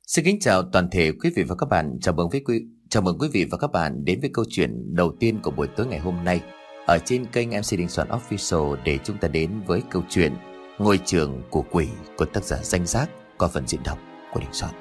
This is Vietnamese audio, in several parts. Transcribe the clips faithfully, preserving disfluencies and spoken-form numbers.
Xin kính chào toàn thể quý vị và các bạn. Chào mừng quý quý chào mừng quý vị và các bạn đến với câu chuyện đầu tiên của buổi tối ngày hôm nay ở trên kênh em xê Đình Soạn Official, để chúng ta đến với câu chuyện Ngôi trường của quỷ của tác giả Danh Giác qua phần diễn đọc của Đình Soạn.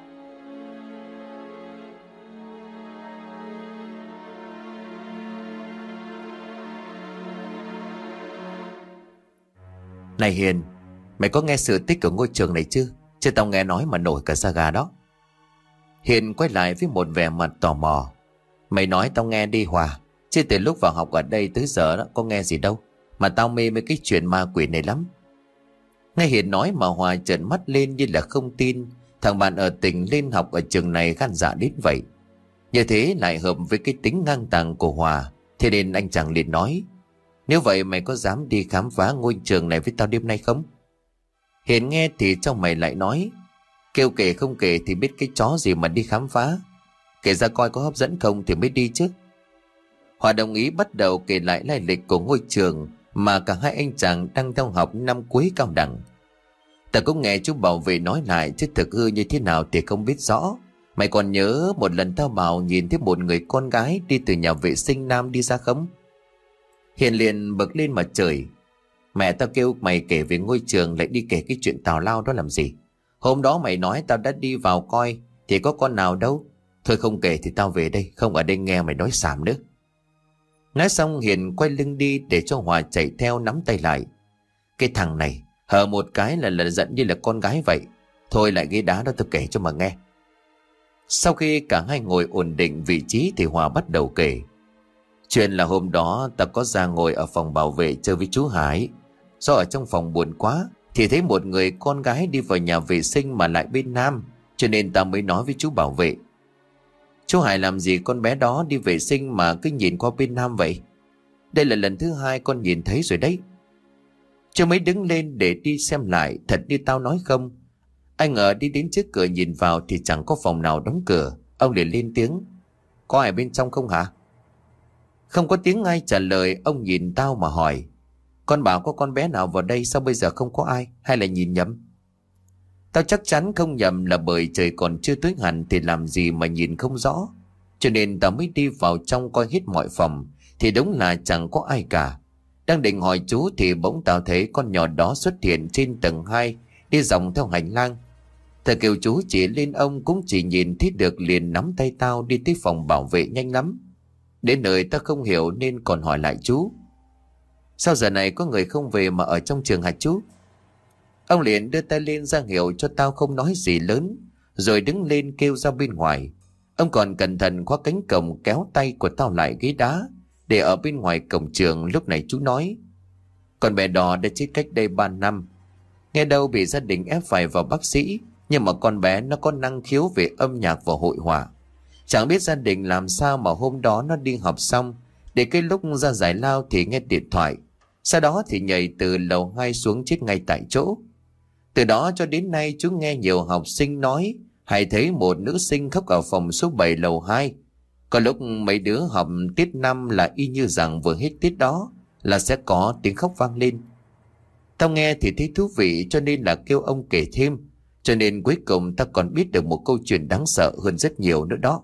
Này Hiền, mày có nghe sự tích của ngôi trường này chưa? Chứ tao nghe nói mà nổi cả da gà đó. Hiền quay lại với một vẻ mặt tò mò. Mày nói tao nghe đi Hòa, chứ từ lúc vào học ở đây tới giờ đó có nghe gì đâu, mà tao mê mấy cái chuyện ma quỷ này lắm. Nghe Hiền nói mà Hòa trợn mắt lên như là không tin thằng bạn ở tỉnh lên học ở trường này gan dạ đến vậy. Như thế lại hợp với cái tính ngang tàng của Hòa, thế nên anh chàng liền nói: Nếu vậy mày có dám đi khám phá ngôi trường này với tao đêm nay không? Hiền nghe thì trong mày lại nói: Kêu kể không kể thì biết cái chó gì mà đi khám phá, kể ra coi có hấp dẫn không thì mới đi chứ. Hòa đồng ý bắt đầu kể lại lai lịch của ngôi trường mà cả hai anh chàng đang theo học năm cuối cao đẳng. Ta cũng nghe chú bảo vệ nói lại, chứ thực hư như thế nào thì không biết rõ. Mày còn nhớ một lần tao bảo nhìn thấy một người con gái đi từ nhà vệ sinh nam đi ra không? Hiền liền bật lên mà chửi: Mẹ tao kêu mày kể về ngôi trường lại đi kể cái chuyện tào lao đó làm gì? Hôm đó mày nói tao đã đi vào coi thì có con nào đâu. Thôi không kể thì tao về đây, không ở đây nghe mày nói xàm nữa. Nói xong Hiền quay lưng đi để cho Hòa chạy theo nắm tay lại. Cái thằng này hở một cái là là giận như là con gái vậy. Thôi lại ghế đá đó tao kể cho mà nghe. Sau khi cả hai ngồi ổn định vị trí thì Hòa bắt đầu kể. Chuyện là hôm đó ta có ra ngồi ở phòng bảo vệ chơi với chú Hải. Do ở trong phòng buồn quá thì thấy một người con gái đi vào nhà vệ sinh mà lại bên nam, cho nên ta mới nói với chú bảo vệ: Chú Hải làm gì con bé đó đi vệ sinh mà cứ nhìn qua bên nam vậy? Đây là lần thứ hai con nhìn thấy rồi đấy. Chú mới đứng lên để đi xem lại, thật như tao nói không. Anh ngờ đi đến trước cửa nhìn vào thì chẳng có phòng nào đóng cửa. Ông liền lên tiếng: Có ai bên trong không hả? Không có tiếng ai trả lời. Ông nhìn tao mà hỏi: Con bảo có con bé nào vào đây, sao bây giờ không có ai, hay là nhìn nhầm? Tao chắc chắn không nhầm là bởi trời còn chưa tối hẳn thì làm gì mà nhìn không rõ. Cho nên tao mới đi vào trong coi hết mọi phòng thì đúng là chẳng có ai cả. Đang định hỏi chú thì bỗng tao thấy con nhỏ đó xuất hiện trên tầng hai, đi dòng theo hành lang. Thầy kêu chú chỉ lên, ông cũng chỉ nhìn thấy được liền nắm tay tao đi tới phòng bảo vệ nhanh lắm. Đến nơi tao không hiểu nên còn hỏi lại chú: Sao giờ này có người không về mà ở trong trường hả chú? Ông liền đưa tay lên ra hiệu cho tao không nói gì lớn, rồi đứng lên kêu ra bên ngoài. Ông còn cẩn thận khóa cánh cổng, kéo tay của tao lại ghế đá để ở bên ngoài cổng trường. Lúc này chú nói: Con bé đỏ đã chết cách đây ba năm. Nghe đâu bị gia đình ép phải vào bác sĩ, nhưng mà con bé nó có năng khiếu về âm nhạc và hội họa. Chẳng biết gia đình làm sao mà hôm đó nó đi học xong, để cái lúc ra giải lao thì nghe điện thoại. Sau đó thì nhảy từ lầu hai xuống chết ngay tại chỗ. Từ đó cho đến nay chú nghe nhiều học sinh nói hay thấy một nữ sinh khóc ở phòng số bảy lầu hai. Có lúc mấy đứa học tiết năm là y như rằng vừa hết tiết đó là sẽ có tiếng khóc vang lên. Tao nghe thì thấy thú vị cho nên là kêu ông kể thêm. Cho nên cuối cùng tao còn biết được một câu chuyện đáng sợ hơn rất nhiều nữa đó.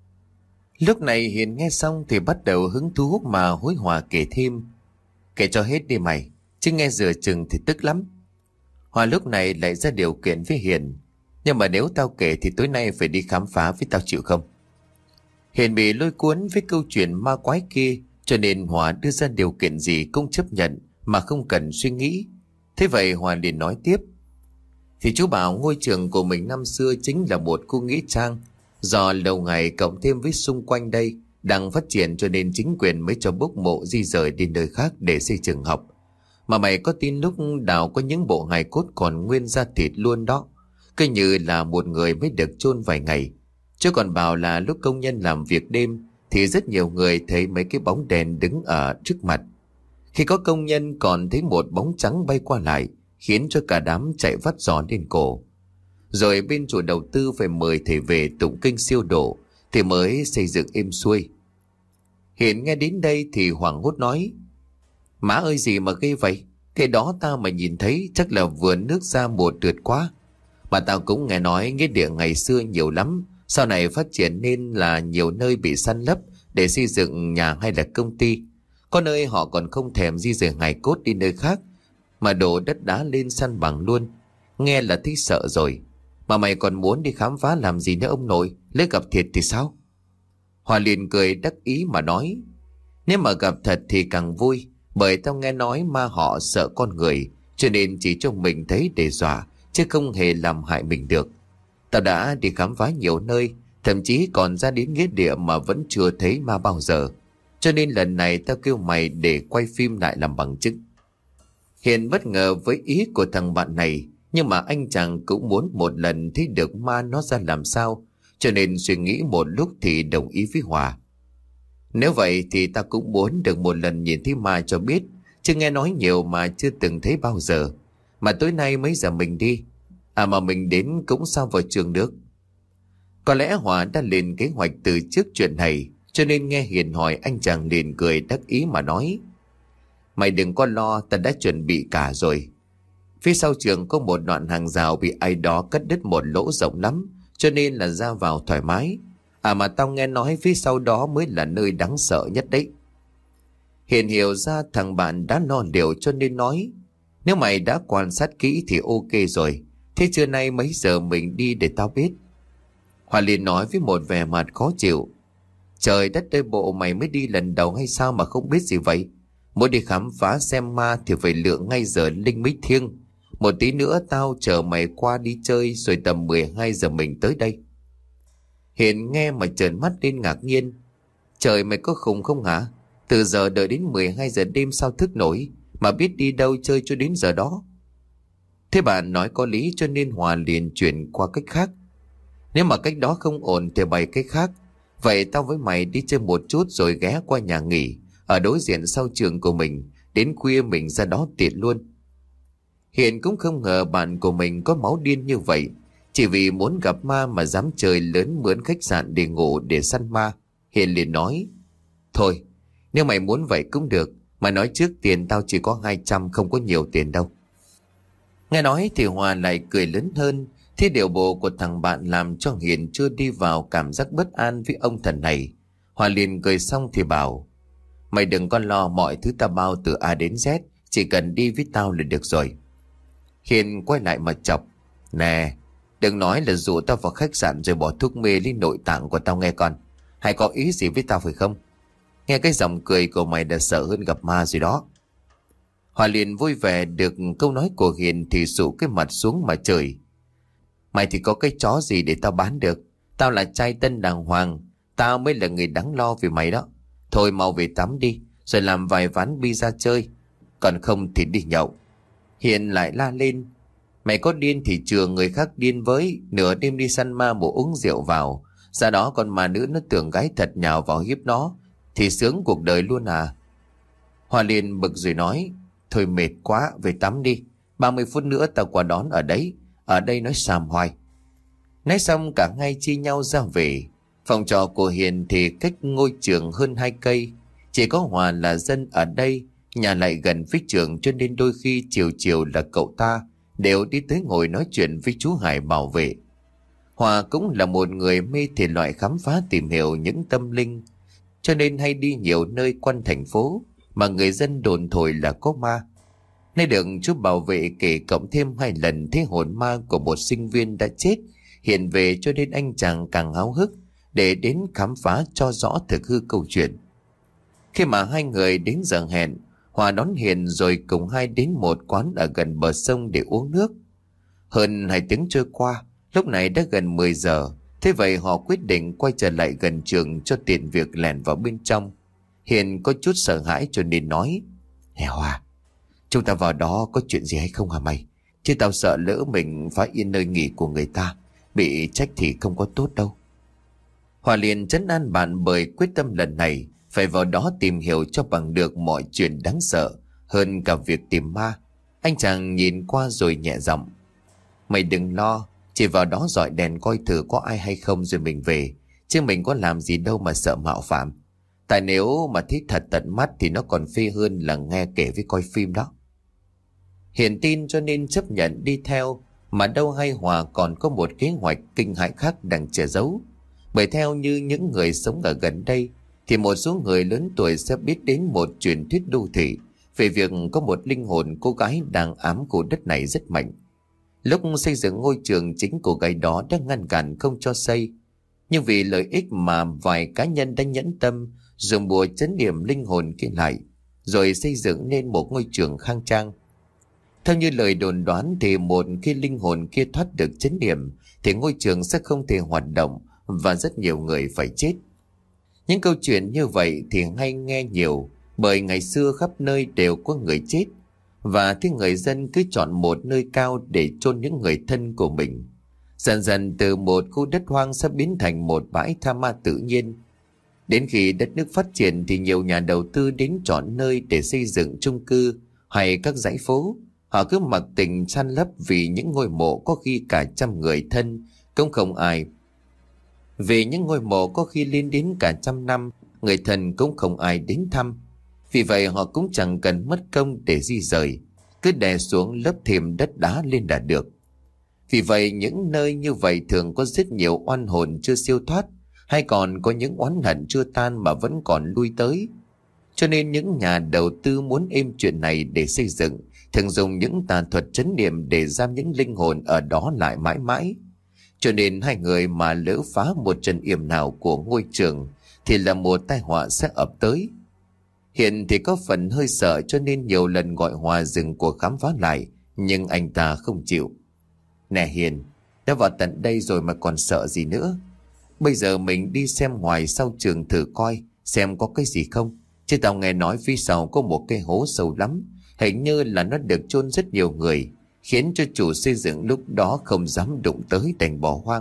Lúc này Hiền nghe xong thì bắt đầu hứng thú mà hối hả kể thêm. Kể cho hết đi mày, chứ nghe dừa chừng thì tức lắm. Hòa lúc này lại ra điều kiện với Hiền: Nhưng mà nếu tao kể thì tối nay phải đi khám phá với tao, chịu không? Hiền bị lôi cuốn với câu chuyện ma quái kia, cho nên Hòa đưa ra điều kiện gì cũng chấp nhận mà không cần suy nghĩ. Thế vậy Hòa liền nói tiếp: Thì chú bảo ngôi trường của mình năm xưa chính là một khu nghĩa trang. Do lâu ngày cộng thêm với xung quanh đây đang phát triển, cho nên chính quyền mới cho bốc mộ di rời đi nơi khác để xây trường học. Mà mày có tin lúc đào có những bộ hài cốt còn nguyên da thịt luôn đó, cứ như là một người mới được chôn vài ngày. Chứ còn bảo là lúc công nhân làm việc đêm thì rất nhiều người thấy mấy cái bóng đèn đứng ở trước mặt. Khi có công nhân còn thấy một bóng trắng bay qua lại, khiến cho cả đám chạy vắt giò lên cổ. Rồi bên chủ đầu tư phải mời thầy về tụng kinh siêu độ thì mới xây dựng êm xuôi. Hiền nghe đến đây thì hoảng hốt nói: Má ơi gì mà ghê vậy? Cái đó tao mà nhìn thấy chắc là vừa nước ra một trượt quá. Mà tao cũng nghe nói nghĩa địa ngày xưa nhiều lắm, sau này phát triển nên là nhiều nơi bị san lấp để xây dựng nhà hay là công ty. Có nơi họ còn không thèm di rời hài cốt đi nơi khác, mà đổ đất đá lên san bằng luôn. Nghe là thấy sợ rồi. Mà mày còn muốn đi khám phá làm gì nữa ông nội? Lỡ gặp thiệt thì sao? Hòa liền cười đắc ý mà nói: nếu mà gặp thật thì càng vui, bởi tao nghe nói ma họ sợ con người, cho nên chỉ cho mình thấy để dọa, chứ không hề làm hại mình được. Tao đã đi khám phá nhiều nơi, thậm chí còn ra đến nghĩa địa mà vẫn chưa thấy ma bao giờ. Cho nên lần này tao kêu mày để quay phim lại làm bằng chứng. Hiền bất ngờ với ý của thằng bạn này, nhưng mà anh chàng cũng muốn một lần thấy được ma nó ra làm sao, cho nên suy nghĩ một lúc thì đồng ý với Hòa. Nếu vậy thì ta cũng muốn được một lần nhìn thấy ma cho biết, chứ nghe nói nhiều mà chưa từng thấy bao giờ. Mà tối nay mấy giờ mình đi? À mà mình đến cũng sao vào trường được. Có lẽ Hòa đã lên kế hoạch từ trước chuyện này, cho nên nghe Hiền hỏi anh chàng liền cười đắc ý mà nói: mày đừng có lo, ta đã chuẩn bị cả rồi. Phía sau trường có một đoạn hàng rào bị ai đó cắt đứt một lỗ rộng lắm, cho nên là ra vào thoải mái. À mà tao nghe nói phía sau đó mới là nơi đáng sợ nhất đấy. Hiền hiểu ra thằng bạn đã lo liệu cho nên nói: nếu mày đã quan sát kỹ thì ok rồi. Thế trưa nay mấy giờ mình đi để tao biết? Hòa liền nói với một vẻ mặt khó chịu: trời đất ơi, bộ mày mới đi lần đầu hay sao mà không biết gì vậy? Muốn đi khám phá xem ma thì phải lựa ngay giờ linh mới thiêng. Một tí nữa tao chờ mày qua đi chơi, rồi tầm mười hai giờ mình tới đây. Hiền nghe mà trợn mắt lên ngạc nhiên: trời, mày có khùng không hả? Từ giờ đợi đến mười hai giờ đêm sao thức nổi, mà biết đi đâu chơi cho đến giờ đó? Thế bạn nói có lý, cho nên Hòa liền chuyển qua cách khác: nếu mà cách đó không ổn thì bày cách khác. Vậy tao với mày đi chơi một chút rồi ghé qua nhà nghỉ ở đối diện sau trường của mình, đến khuya mình ra đó tiện luôn. Hiền cũng không ngờ bạn của mình có máu điên như vậy, chỉ vì muốn gặp ma mà dám chơi lớn mướn khách sạn để ngủ để săn ma. Hiền liền nói: thôi, nếu mày muốn vậy cũng được, mà nói trước tiền tao chỉ có hai trăm, không có nhiều tiền đâu. Nghe nói thì Hòa lại cười lớn hơn. Thế điều bộ của thằng bạn làm cho Hiền chưa đi vào cảm giác bất an với ông thần này. Hòa liền cười xong thì bảo: mày đừng có lo, mọi thứ tao bao từ A đến Z, chỉ cần đi với tao là được rồi. Hiền quay lại mà chọc: nè, đừng nói là dụ tao vào khách sạn rồi bỏ thuốc mê lên nội tạng của tao nghe con. Hay có ý gì với tao phải không? Nghe cái giọng cười của mày đã sợ hơn gặp ma rồi đó. Hòa liền vui vẻ được câu nói của Hiền thì sụ cái mặt xuống mà chửi: mày thì có cái chó gì để tao bán được? Tao là trai tân đàng hoàng, tao mới là người đáng lo vì mày đó. Thôi mau về tắm đi, rồi làm vài ván bi ra chơi, còn không thì đi nhậu. Hiền lại la lên: mày có điên thì chừa người khác điên với, nửa đêm đi săn ma bộ uống rượu vào, ra đó còn mà nữ nó tưởng gái thật nhào vào hiếp nó, thì sướng cuộc đời luôn à? Hòa liền bực rồi nói: thôi mệt quá, về tắm đi, ba mươi phút nữa tao qua đón ở đấy, ở đây nói xàm hoài. Nói xong cả hai chia nhau ra về. Phòng trọ của Hiền thì cách ngôi trường hơn hai cây. Chỉ có Hòa là dân ở đây, nhà lại gần với trường, cho nên đôi khi chiều chiều là cậu ta đều đi tới ngồi nói chuyện với chú Hải bảo vệ. Hòa cũng là một người mê thể loại khám phá tìm hiểu những tâm linh, cho nên hay đi nhiều nơi quanh thành phố mà người dân đồn thổi là có ma. Nay được chú bảo vệ kể cộng thêm hai lần thấy hồn ma của một sinh viên đã chết hiện về, cho nên anh chàng càng háo hức để đến khám phá cho rõ thực hư câu chuyện. Khi mà hai người đến giờ hẹn, Hòa đón Hiền rồi cùng hai đến một quán ở gần bờ sông để uống nước. Hơn hai tiếng trôi qua, lúc này đã gần mười giờ. Thế vậy họ quyết định quay trở lại gần trường cho tiện việc lẻn vào bên trong. Hiền có chút sợ hãi cho nên nói: nè Hòa, chúng ta vào đó có chuyện gì hay không hả mày? Chứ tao sợ lỡ mình phá yên nơi nghỉ của người ta, bị trách thì không có tốt đâu. Hòa liền trấn an bạn bởi quyết tâm lần này phải vào đó tìm hiểu cho bằng được mọi chuyện đáng sợ hơn cả việc tìm ma. Anh chàng nhìn qua rồi nhẹ giọng: mày đừng lo, chỉ vào đó dọi đèn coi thử có ai hay không rồi mình về, chứ mình có làm gì đâu mà sợ mạo phạm. Tại nếu mà thấy thật tận mắt thì nó còn phê hơn là nghe kể với coi phim đó. Hiền tin cho nên chấp nhận đi theo. Mà đâu hay Hòa còn có một kế hoạch kinh hãi khác đang che giấu. Bởi theo như những người sống ở gần đây thì một số người lớn tuổi sẽ biết đến một truyền thuyết đô thị về việc có một linh hồn cô gái đang ám khu đất này rất mạnh. Lúc xây dựng ngôi trường, chính cô gái đó đã ngăn cản không cho xây, nhưng vì lợi ích mà vài cá nhân đã nhẫn tâm dùng bùa trấn điểm linh hồn kia lại, rồi xây dựng nên một ngôi trường khang trang. Theo như lời đồn đoán thì một khi linh hồn kia thoát được trấn điểm thì ngôi trường sẽ không thể hoạt động và rất nhiều người phải chết. Những câu chuyện như vậy thì hay nghe nhiều, bởi ngày xưa khắp nơi đều có người chết, và thì người dân cứ chọn một nơi cao để chôn những người thân của mình. Dần dần từ một khu đất hoang sẽ biến thành một bãi tha ma tự nhiên. Đến khi đất nước phát triển thì nhiều nhà đầu tư đến chọn nơi để xây dựng chung cư hay các dãy phố. Họ cứ mặc tình san lấp vì những ngôi mộ có khi cả trăm người thân cũng không ai. Vì những ngôi mộ có khi lên đến cả trăm năm, người thân cũng không ai đến thăm. Vì vậy họ cũng chẳng cần mất công để di rời, cứ đè xuống lớp thêm đất đá lên là được. Vì vậy những nơi như vậy thường có rất nhiều oan hồn chưa siêu thoát, hay còn có những oán hận chưa tan mà vẫn còn lui tới. Cho nên những nhà đầu tư muốn êm chuyện này để xây dựng thường dùng những tà thuật trấn niệm để giam những linh hồn ở đó lại mãi mãi. Cho nên hai người mà lỡ phá một trận yểm nào của ngôi trường thì là một tai họa sẽ ập tới. Hiện thì có phần hơi sợ cho nên nhiều lần gọi Hòa dừng cuộc khám phá lại, nhưng anh ta không chịu. Nè Hiền, đã vào tận đây rồi mà còn sợ gì nữa. Bây giờ mình đi xem ngoài sau trường thử coi xem có cái gì không. Chứ tao nghe nói phía sau có một cái hố sâu lắm, hình như là nó được chôn rất nhiều người, khiến cho chủ xây dựng lúc đó không dám đụng tới đành bỏ hoang.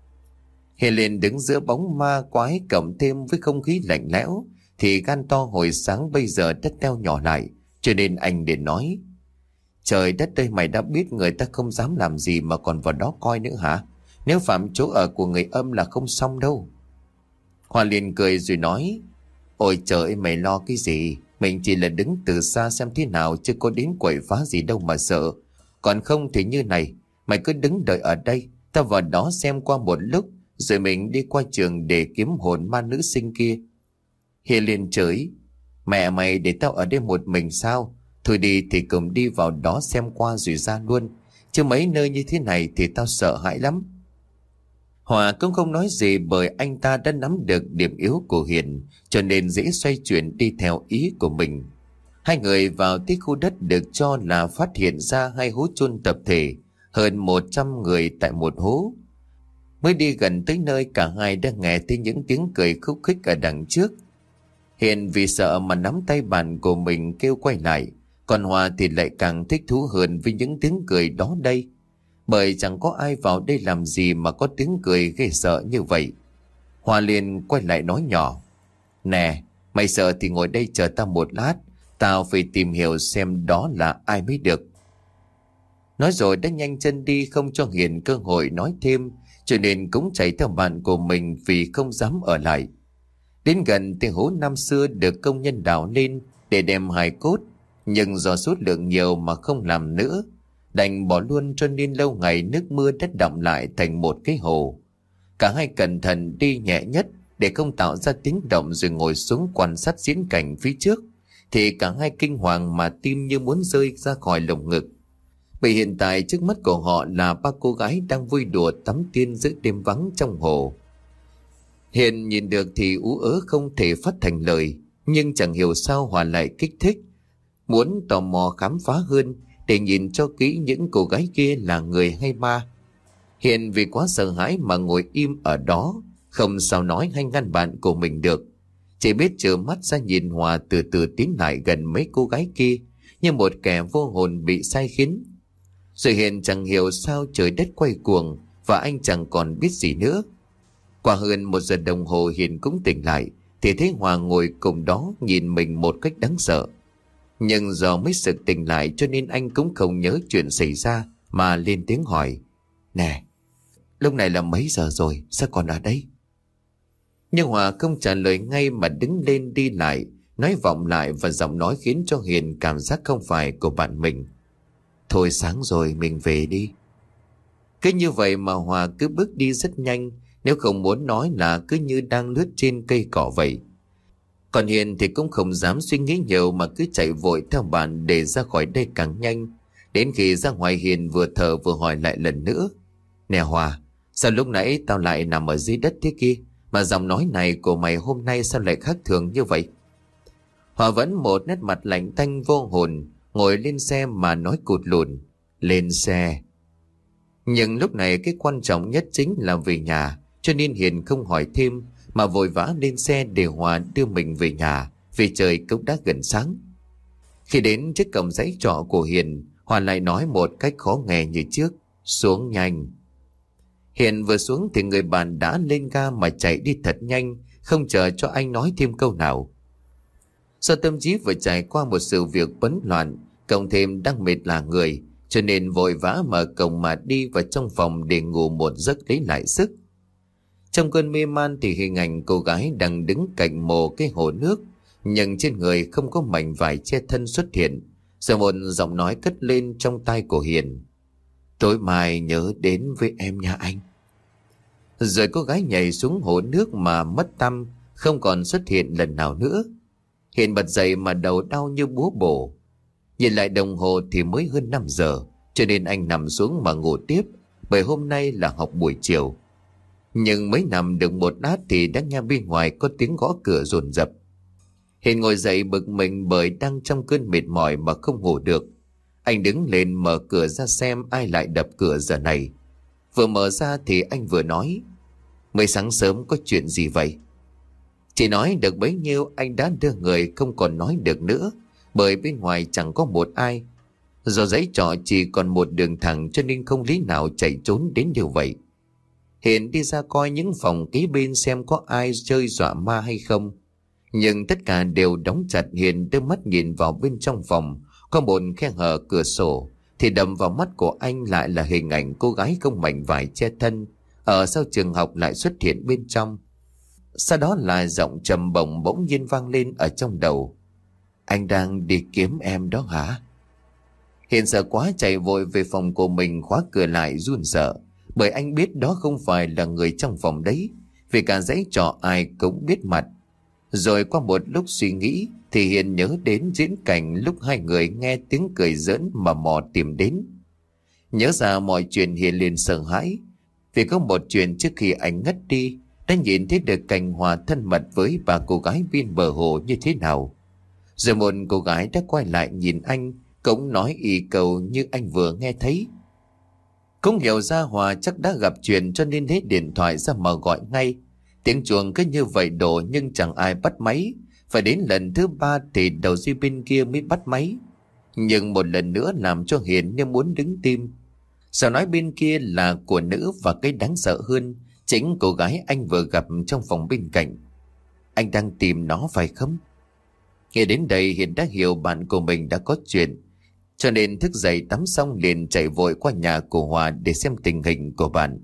Hiền liền đứng giữa bóng ma quái cộng thêm với không khí lạnh lẽo thì gan to hồi sáng bây giờ đất teo nhỏ lại, cho nên anh liền nói: Trời đất ơi, mày đã biết người ta không dám làm gì mà còn vào đó coi nữa hả? Nếu phạm chỗ ở của người âm là không xong đâu. Hoa liền cười rồi nói: Ôi trời ơi, mày lo cái gì? Mình chỉ là đứng từ xa xem thế nào, chứ có đến quậy phá gì đâu mà sợ. Còn không thì như này, mày cứ đứng đợi ở đây, tao vào đó xem qua một lúc, rồi mình đi qua trường để kiếm hồn ma nữ sinh kia. Hiền liền chửi: Mẹ mày để tao ở đây một mình sao? Thôi đi thì cùng đi vào đó xem qua rồi ra luôn, chứ mấy nơi như thế này thì tao sợ hãi lắm. Hòa cũng không nói gì, bởi anh ta đã nắm được điểm yếu của Hiền, cho nên dễ xoay chuyển đi theo ý của mình. Hai người vào tới khu đất được cho là phát hiện ra hai hố chôn tập thể, hơn một trăm người tại một hố. Mới đi gần tới nơi, cả hai đã nghe thấy những tiếng cười khúc khích ở đằng trước. Hiền vì sợ mà nắm tay bạn của mình kêu quay lại, còn Hòa thì lại càng thích thú hơn với những tiếng cười đó đây. Bởi chẳng có ai vào đây làm gì mà có tiếng cười ghê sợ như vậy. Hòa liền quay lại nói nhỏ: Nè, mày sợ thì ngồi đây chờ tao một lát, tao phải tìm hiểu xem đó là ai mới được. Nói rồi đã nhanh chân đi, không cho Hiền cơ hội nói thêm, cho nên cũng chạy theo bạn của mình vì không dám ở lại. Đến gần thì hố năm xưa được công nhân đào lên để đem hài cốt, nhưng do số lượng nhiều mà không làm nữa, đành bỏ luôn, cho nên lâu ngày nước mưa đã đọng lại thành một cái hồ. Cả hai cẩn thận đi nhẹ nhất để không tạo ra tiếng động, rồi ngồi xuống quan sát diễn cảnh phía trước, thì cả hai kinh hoàng mà tim như muốn rơi ra khỏi lồng ngực. Vì hiện tại trước mắt của họ là ba cô gái đang vui đùa tắm tiên giữa đêm vắng trong hồ. Hiền nhìn được thì ú ớ không thể phát thành lời, nhưng chẳng hiểu sao Hòa lại kích thích, muốn tò mò khám phá hơn để nhìn cho kỹ những cô gái kia là người hay ma. Hiền vì quá sợ hãi mà ngồi im ở đó, không sao nói hay ngăn bạn của mình được, chỉ biết trợn mắt ra nhìn Hòa từ từ tiến lại gần mấy cô gái kia như một kẻ vô hồn bị sai khiến. Rồi Hiền chẳng hiểu sao trời đất quay cuồng và anh chẳng còn biết gì nữa. Qua hơn một giờ đồng hồ Hiền cũng tỉnh lại thì thấy Hòa ngồi cùng đó nhìn mình một cách đáng sợ. Nhưng do mới sực tỉnh lại cho nên anh cũng không nhớ chuyện xảy ra mà lên tiếng hỏi: Nè, lúc này là mấy giờ rồi, sao còn ở đây? Nhưng Hòa không trả lời ngay mà đứng lên đi lại, nói vọng lại, và giọng nói khiến cho Hiền cảm giác không phải của bạn mình: Thôi sáng rồi, mình về đi. Cứ như vậy mà Hòa cứ bước đi rất nhanh, nếu không muốn nói là cứ như đang lướt trên cây cỏ vậy. Còn Hiền thì cũng không dám suy nghĩ nhiều mà cứ chạy vội theo bạn để ra khỏi đây càng nhanh. Đến khi ra ngoài, Hiền vừa thở vừa hỏi lại lần nữa: Nè Hòa, sao lúc nãy tao lại nằm ở dưới đất thế kia, mà giọng nói này của mày hôm nay sao lại khác thường như vậy? Hòa vẫn một nét mặt lạnh tanh vô hồn, ngồi lên xe mà nói cụt lùn: Lên xe. Nhưng lúc này cái quan trọng nhất chính là về nhà, cho nên Hiền không hỏi thêm mà vội vã lên xe để Hòa đưa mình về nhà, vì trời cũng đã gần sáng. Khi đến trước cổng dãy trọ của Hiền, Hòa lại nói một cách khó nghe như trước: Xuống nhanh. Hiền vừa xuống thì người bạn đã lên ga mà chạy đi thật nhanh, không chờ cho anh nói thêm câu nào. Do tâm trí vừa trải qua một sự việc bấn loạn, cộng thêm đang mệt là người, cho nên vội vã mở cổng mà đi vào trong phòng để ngủ một giấc lấy lại sức. Trong cơn mê man thì hình ảnh cô gái đang đứng cạnh mồ cái hồ nước, nhưng trên người không có mảnh vải che thân xuất hiện. Rồi một giọng nói cất lên trong tai của Hiền: Tối mai nhớ đến với em nha anh. Rồi cô gái nhảy xuống hồ nước mà mất tăm, không còn xuất hiện lần nào nữa. Hiền bật dậy mà đầu đau như búa bổ. Nhìn lại đồng hồ thì mới hơn năm giờ, cho nên anh nằm xuống mà ngủ tiếp, bởi hôm nay là học buổi chiều. Nhưng mới nằm được một lát thì đã nghe bên ngoài có tiếng gõ cửa dồn dập. Hiền ngồi dậy bực mình bởi đang trong cơn mệt mỏi mà không ngủ được. Anh đứng lên mở cửa ra xem ai lại đập cửa giờ này. Vừa mở ra thì anh vừa nói: Mới sáng sớm có chuyện gì vậy? Chỉ nói được bấy nhiêu anh đã đưa người không còn nói được nữa, bởi bên ngoài chẳng có một ai. Do dãy trọ chỉ còn một đường thẳng cho nên không lý nào chạy trốn đến như vậy. Hiền đi ra coi những phòng kế bên xem có ai chơi dọa ma hay không, nhưng tất cả đều đóng chặt. Hiền đưa mắt nhìn vào bên trong phòng, có một khe hở cửa sổ, thì đập vào mắt của anh lại là hình ảnh cô gái không mảnh vải che thân ở sau trường học lại xuất hiện bên trong. Sau đó là giọng trầm bổng bỗng nhiên vang lên ở trong đầu: Anh đang đi kiếm em đó hả? Hiền sợ quá chạy vội về phòng của mình, khóa cửa lại run sợ, bởi anh biết đó không phải là người trong phòng đấy, vì cả dãy trọ ai cũng biết mặt. Rồi qua một lúc suy nghĩ thì Hiền nhớ đến diễn cảnh lúc hai người nghe tiếng cười giỡn mà mò tìm đến. Nhớ ra mọi chuyện, Hiền liền sợ hãi, vì có một chuyện trước khi anh ngất đi đã nhìn thấy được cảnh Hòa thân mật với bà cô gái bên bờ hồ như thế nào. Rồi một cô gái đã quay lại nhìn anh, cũng nói y cầu như anh vừa nghe thấy. Cũng hiểu ra Hòa chắc đã gặp chuyện cho nên lấy điện thoại ra mà gọi ngay. Tiếng chuông cứ như vậy đổ nhưng chẳng ai bắt máy. Phải đến lần thứ ba thì đầu dây bên kia mới bắt máy. Nhưng một lần nữa làm cho Hiền như muốn đứng tim. Sao nói bên kia là của nữ, và cái đáng sợ hơn chính cô gái anh vừa gặp trong phòng bên cạnh. Anh đang tìm nó phải không? Nghe đến đây Hiền đã hiểu bạn của mình đã có chuyện, cho nên thức dậy tắm xong liền chạy vội qua nhà của Hòa để xem tình hình của bạn.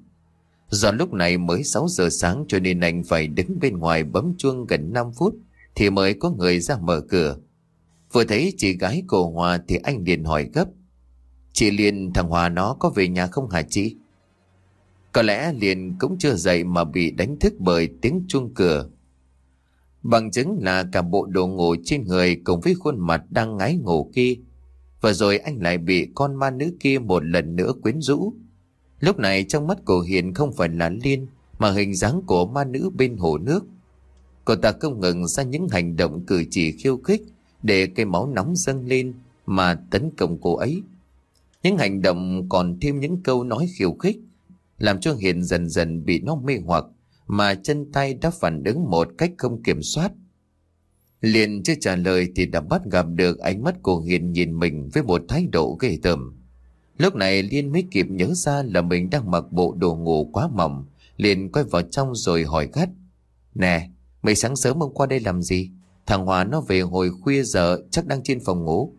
Do lúc này mới sáu giờ sáng cho nên anh phải đứng bên ngoài bấm chuông gần năm phút thì mới có người ra mở cửa. Vừa thấy chị gái của Hòa thì anh liền hỏi gấp: Chị Liên, thằng Hòa nó có về nhà không hả chị? Có lẽ Liên cũng chưa dậy mà bị đánh thức bởi tiếng chuông cửa. Bằng chứng là cả bộ đồ ngủ trên người cùng với khuôn mặt đang ngái ngủ kia. Và rồi anh lại bị con ma nữ kia một lần nữa quyến rũ. Lúc này trong mắt của Hiền không phải là Liên, mà hình dáng của ma nữ bên hồ nước. Cô ta không ngừng ra những hành động cử chỉ khiêu khích để cái máu nóng dâng lên mà tấn công cô ấy. Những hành động còn thêm những câu nói khiêu khích làm cho Hiền dần dần bị nó mê hoặc, mà chân tay đã phản ứng một cách không kiểm soát. Liền chưa trả lời thì đã bắt gặp được ánh mắt của Hiền nhìn mình với một thái độ ghê tởm. Lúc này Liên mới kịp nhớ ra là mình đang mặc bộ đồ ngủ quá mỏng, liền quay vào trong rồi hỏi gắt: Nè, mày sáng sớm hôm qua đây làm gì? Thằng Hòa nó về hồi khuya giờ chắc đang trên phòng ngủ.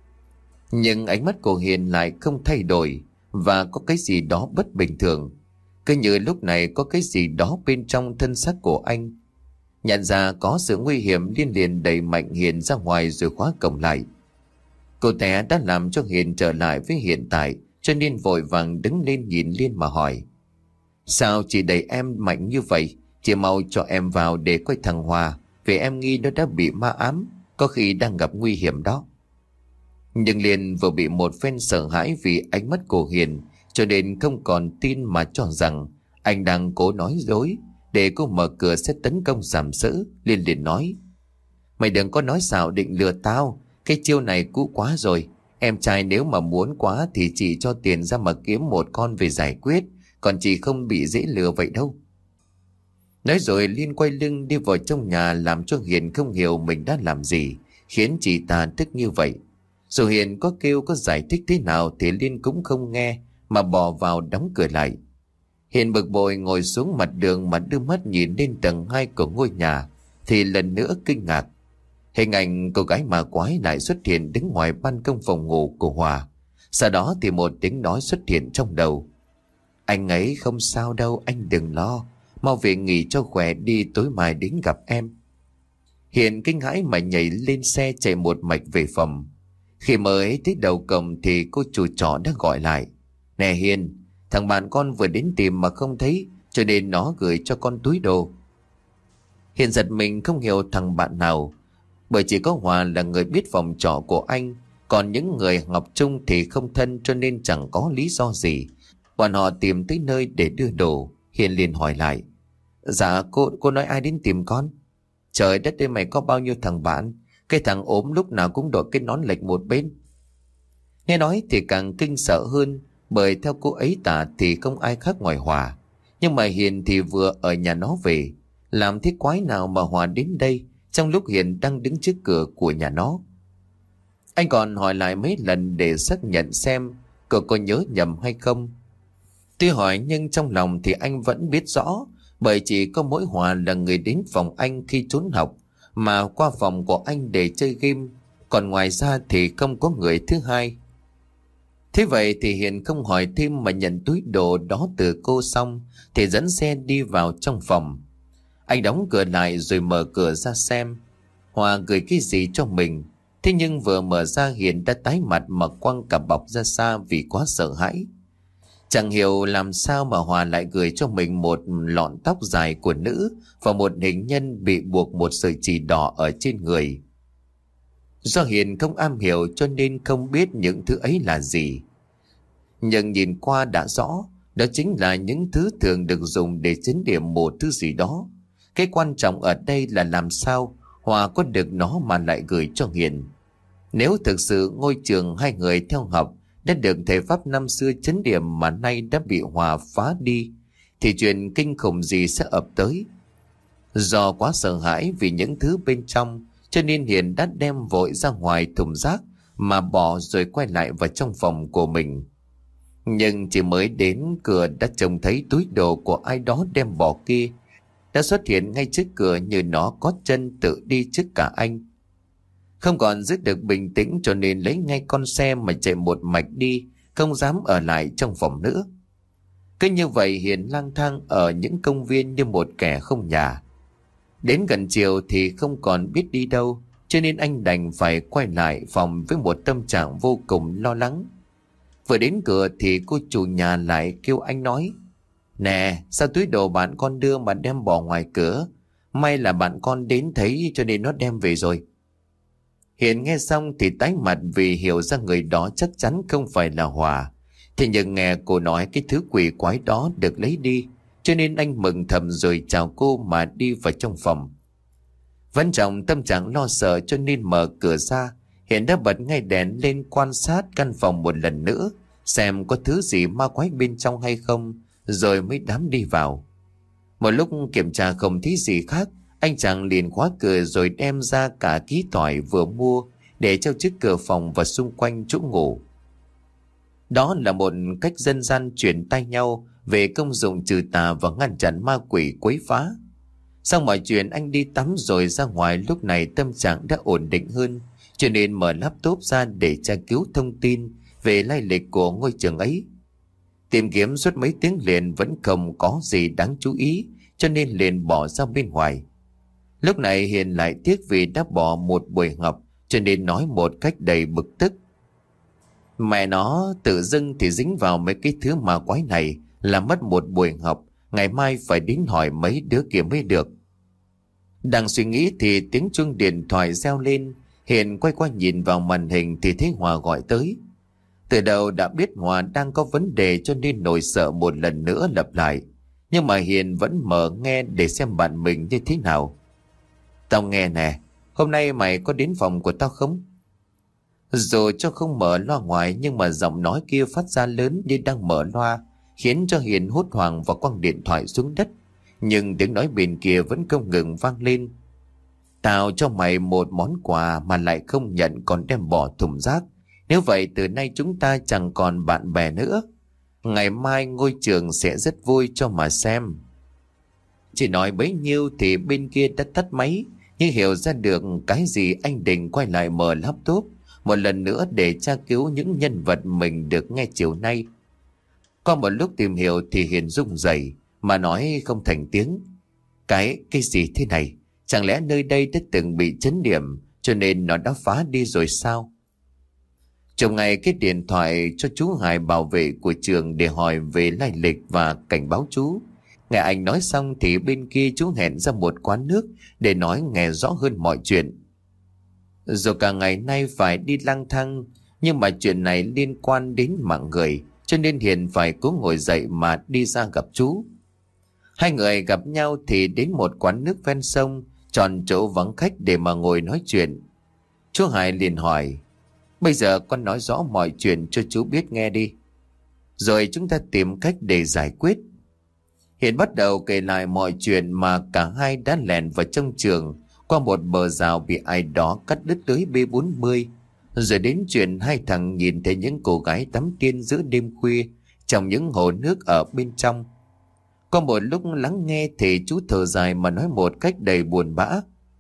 Nhưng ánh mắt của Hiền lại không thay đổi, và có cái gì đó bất bình thường. Cứ như lúc này có cái gì đó bên trong thân xác của anh. Nhận ra có sự nguy hiểm, Liên liền đẩy mạnh Hiền ra ngoài rồi khóa cổng lại. Cô té đã làm cho Hiền trở lại với hiện tại, cho nên vội vàng đứng lên nhìn Liên mà hỏi: Sao chị đẩy em mạnh như vậy? Chị mau cho em vào để coi thằng Hòa, vì em nghi nó đã bị ma ám, có khi đang gặp nguy hiểm đó. Nhưng Liên vừa bị một phen sợ hãi vì ánh mắt của Hiền, cho nên không còn tin mà cho rằng anh đang cố nói dối để cô mở cửa sẽ tấn công sàm sỡ. Liên liền nói: Mày đừng có nói xạo định lừa tao, cái chiêu này cũ quá rồi. Em trai nếu mà muốn quá thì chị cho tiền ra mà kiếm một con về giải quyết, còn chị không bị dễ lừa vậy đâu. Nói rồi Liên quay lưng đi vào trong nhà, làm cho Hiền không hiểu mình đã làm gì khiến chị ta tức như vậy. Dù Hiền có kêu có giải thích thế nào thì Liên cũng không nghe, mà bỏ vào đóng cửa lại. Hiền bực bội ngồi xuống mặt đường mà đưa mắt nhìn lên tầng hai của ngôi nhà, thì lần nữa kinh ngạc. Hình ảnh cô gái ma quái lại xuất hiện đứng ngoài ban công phòng ngủ của Hòa. Sau đó thì một tiếng nói xuất hiện trong đầu: Anh ấy không sao đâu, anh đừng lo, mau về nghỉ cho khỏe đi, tối mai đến gặp em. Hiền kinh hãi mà nhảy lên xe chạy một mạch về phòng. Khi mới tới đầu cổng thì cô chủ trọ đã gọi lại: Nè Hiền, thằng bạn con vừa đến tìm mà không thấy, cho nên nó gửi cho con túi đồ. Hiền giật mình không hiểu thằng bạn nào, bởi chỉ có Hòa là người biết phòng trọ của anh, còn những người học chung thì không thân, cho nên chẳng có lý do gì bọn họ tìm tới nơi để đưa đồ. Hiền liền hỏi lại: Dạ cô cô nói ai đến tìm con? Trời đất ơi, mày có bao nhiêu thằng bạn? Cái thằng ốm lúc nào cũng đội cái nón lệch một bên. Nghe nói thì càng kinh sợ hơn, bởi theo cô ấy tả thì không ai khác ngoài Hòa. Nhưng mà Hiền thì vừa ở nhà nó về, làm thế quái nào mà Hòa đến đây trong lúc Hiền đang đứng trước cửa của nhà nó. Anh còn hỏi lại mấy lần để xác nhận xem cô có nhớ nhầm hay không. Tuy hỏi nhưng trong lòng thì anh vẫn biết rõ, bởi chỉ có mỗi Hòa là người đến phòng anh khi trốn học, mà qua phòng của anh để chơi game, còn ngoài ra thì không có người thứ hai. Thế vậy thì Hiền không hỏi thêm mà nhận túi đồ đó từ cô xong thì dẫn xe đi vào trong phòng. Anh đóng cửa lại rồi mở cửa ra xem Hòa gửi cái gì cho mình. Thế nhưng vừa mở ra Hiền đã tái mặt mà quăng cả bọc ra xa vì quá sợ hãi. Chẳng hiểu làm sao mà Hòa lại gửi cho mình một lọn tóc dài của nữ và một hình nhân bị buộc một sợi chỉ đỏ ở trên người. Do Hiền không am hiểu cho nên không biết những thứ ấy là gì, nhưng nhìn qua đã rõ đó chính là những thứ thường được dùng để chấn điểm một thứ gì đó. Cái quan trọng ở đây là làm sao Hòa có được nó mà lại gửi cho Hiền. Nếu thực sự ngôi trường hai người theo học đã được thầy Pháp năm xưa chấn điểm mà nay đã bị Hòa phá đi, thì chuyện kinh khủng gì sẽ ập tới. Do quá sợ hãi vì những thứ bên trong, cho nên Hiền đã đem vội ra ngoài thùng rác mà bỏ, rồi quay lại vào trong phòng của mình. Nhưng chỉ mới đến cửa đã trông thấy túi đồ của ai đó đem bỏ kia đã xuất hiện ngay trước cửa, như nó có chân tự đi trước cả anh. Không còn giữ được bình tĩnh cho nên lấy ngay con xe mà chạy một mạch đi, không dám ở lại trong phòng nữa. Cứ như vậy Hiền lang thang ở những công viên như một kẻ không nhà. Đến gần chiều thì không còn biết đi đâu, cho nên anh đành phải quay lại phòng với một tâm trạng vô cùng lo lắng. Vừa đến cửa thì cô chủ nhà lại kêu anh nói: Nè, sao túi đồ bạn con đưa mà đem bỏ ngoài cửa? May là bạn con đến thấy cho nên nó đem về rồi. Hiền nghe xong thì tái mặt vì hiểu ra người đó chắc chắn không phải là Hòa. Thế nhưng nghe cô nói cái thứ quỷ quái đó được lấy đi, cho nên anh mừng thầm rồi chào cô mà đi vào trong phòng. Vẫn trong tâm trạng lo sợ cho nên mở cửa ra, Hiền đã bật ngay đèn lên quan sát căn phòng một lần nữa, xem có thứ gì ma quái bên trong hay không, rồi mới đám đi vào. Một lúc kiểm tra không thấy gì khác, anh chàng liền khóa cửa rồi đem ra cả ký tỏi vừa mua để treo trước cửa phòng và xung quanh chỗ ngủ. Đó là một cách dân gian truyền tay nhau về công dụng trừ tà và ngăn chặn ma quỷ quấy phá. Xong mọi chuyện anh đi tắm rồi ra ngoài, lúc này tâm trạng đã ổn định hơn, cho nên mở laptop ra để tra cứu thông tin về lai lịch của ngôi trường ấy. Tìm kiếm suốt mấy tiếng liền vẫn không có gì đáng chú ý, cho nên liền bỏ ra bên ngoài. Lúc này Hiền lại tiếc vì đã bỏ một buổi học, cho nên nói một cách đầy bực tức: Mẹ nó tự dưng thì dính vào mấy cái thứ ma quái này là mất một buổi học, ngày mai phải đến hỏi mấy đứa kia mới được. Đang suy nghĩ thì tiếng chuông điện thoại reo lên. Hiền quay qua nhìn vào màn hình thì thấy Hòa gọi tới. Từ đầu đã biết Hòa đang có vấn đề cho nên nỗi sợ một lần nữa lặp lại. Nhưng mà Hiền vẫn mở nghe để xem bạn mình như thế nào. Tao nghe nè, hôm nay mày có đến phòng của tao không? Dù cho không mở loa ngoài nhưng mà giọng nói kia phát ra lớn như đang mở loa, khiến cho Hiền hốt hoảng và quăng điện thoại xuống đất. Nhưng tiếng nói bên kia vẫn không ngừng vang lên. Tao cho mày một món quà mà lại không nhận còn đem bỏ thùng rác. Nếu vậy từ nay chúng ta chẳng còn bạn bè nữa. Ngày mai ngôi trường sẽ rất vui cho mà xem. Chỉ nói bấy nhiêu thì bên kia đã tắt máy. Nhưng hiểu ra được cái gì anh Đình quay lại mở laptop một lần nữa để tra cứu những nhân vật mình được nghe chiều nay. Qua một lúc tìm hiểu thì Hiền run rẩy mà nói không thành tiếng. Cái, cái gì thế này? Chẳng lẽ nơi đây đã từng bị chấn điểm cho nên nó đã phá đi rồi sao? Trong ngày cái điện thoại cho chú Hải bảo vệ của trường để hỏi về lai lịch và cảnh báo chú. Nghe anh nói xong thì bên kia chú hẹn ra một quán nước để nói nghe rõ hơn mọi chuyện. Dù cả ngày nay phải đi lang thang nhưng mà chuyện này liên quan đến mạng người cho nên Hiền phải cố ngồi dậy mà đi ra gặp chú. Hai người gặp nhau thì đến một quán nước ven sông, chọn chỗ vắng khách để mà ngồi nói chuyện. Chú Hải liền hỏi, bây giờ con nói rõ mọi chuyện cho chú biết nghe đi, rồi chúng ta tìm cách để giải quyết. Hiền bắt đầu kể lại mọi chuyện mà cả hai đã lẻn vào trong trường qua một bờ rào bị ai đó cắt đứt lưới B bốn mươi, rồi đến chuyện hai thằng nhìn thấy những cô gái tắm tiên giữa đêm khuya trong những hồ nước ở bên trong. Có một lúc lắng nghe thì chú thở dài mà nói một cách đầy buồn bã.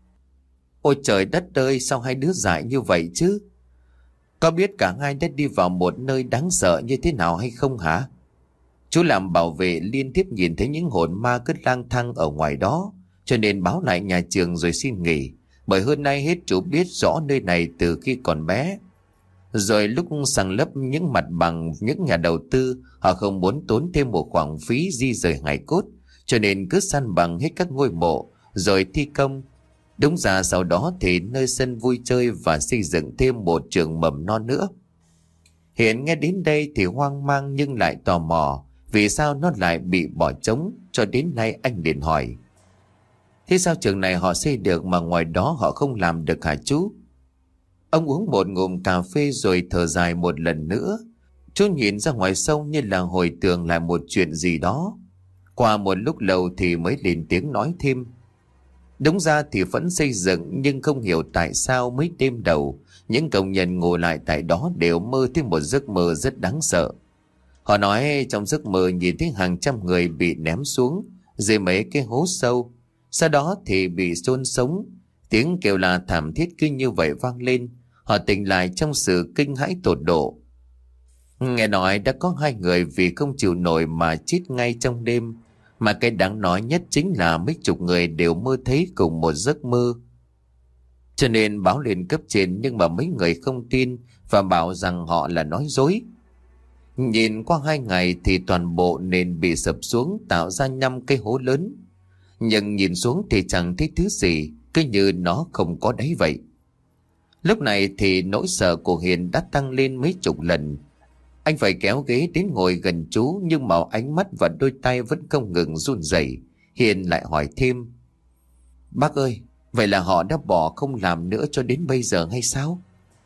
Ôi trời đất ơi, sao hai đứa dại như vậy chứ? Có biết cả hai đã đi vào một nơi đáng sợ như thế nào hay không hả? Chú làm bảo vệ liên tiếp nhìn thấy những hồn ma cứ lang thang ở ngoài đó, cho nên báo lại nhà trường rồi xin nghỉ. Bởi hơn nay hết chú biết rõ nơi này từ khi còn bé. Rồi lúc sang lấp những mặt bằng những nhà đầu tư, họ không muốn tốn thêm một khoản phí di rời hài cốt, cho nên cứ san bằng hết các ngôi mộ rồi thi công. Đúng ra sau đó thì nơi sân vui chơi và xây dựng thêm một trường mầm non nữa. Hiện nghe đến đây thì hoang mang nhưng lại tò mò vì sao nó lại bị bỏ trống. Cho đến nay anh liền hỏi, thế sao trường này họ xây được mà ngoài đó họ không làm được hả chú? Ông uống một ngụm cà phê rồi thở dài một lần nữa. Chú nhìn ra ngoài sông như là hồi tưởng lại một chuyện gì đó. Qua một lúc lâu thì mới lên tiếng nói thêm. Đúng ra thì vẫn xây dựng nhưng không hiểu tại sao mấy đêm đầu những công nhân ngồi lại tại đó đều mơ thấy một giấc mơ rất đáng sợ. Họ nói trong giấc mơ nhìn thấy hàng trăm người bị ném xuống dưới mấy cái hố sâu. Sau đó thì bị chôn sống. Tiếng kêu la thảm thiết cứ như vậy vang lên. Họ tỉnh lại trong sự kinh hãi tột độ. Nghe nói đã có hai người vì không chịu nổi mà chết ngay trong đêm. Mà cái đáng nói nhất chính là mấy chục người đều mơ thấy cùng một giấc mơ. Cho nên báo lên cấp trên nhưng mà mấy người không tin và bảo rằng họ là nói dối. Nhìn qua hai ngày thì toàn bộ nền bị sập xuống tạo ra năm cái hố lớn. Nhưng nhìn xuống thì chẳng thấy thứ gì, cứ như nó không có đáy vậy. Lúc này thì nỗi sợ của Hiền đã tăng lên mấy chục lần. Anh phải kéo ghế đến ngồi gần chú nhưng mà ánh mắt và đôi tay vẫn không ngừng run rẩy. Hiền lại hỏi thêm, bác ơi, vậy là họ đã bỏ không làm nữa cho đến bây giờ hay sao?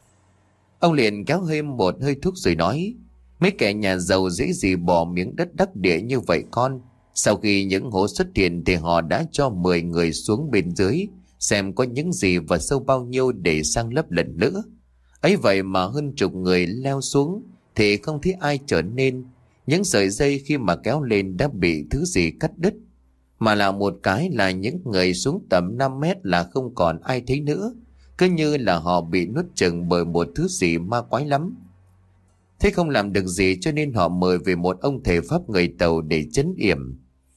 Ông liền kéo thêm một hơi thuốc rồi nói, mấy kẻ nhà giàu dễ gì bỏ miếng đất đắc địa như vậy con. Sau khi những hố xuất hiện thì họ đã cho mười người xuống bên dưới xem có những gì và sâu bao nhiêu để sang lấp lần nữa. Ấy vậy mà hơn chục người leo xuống thì không thấy ai trở nên. Những sợi dây khi mà kéo lên đã bị thứ gì cắt đứt. Mà là một cái là những người xuống tầm năm mét là không còn ai thấy nữa. Cứ như là họ bị nuốt chửng bởi một thứ gì ma quái lắm. Thế không làm được gì cho nên họ mời về một ông thầy pháp người Tàu để trấn yểm.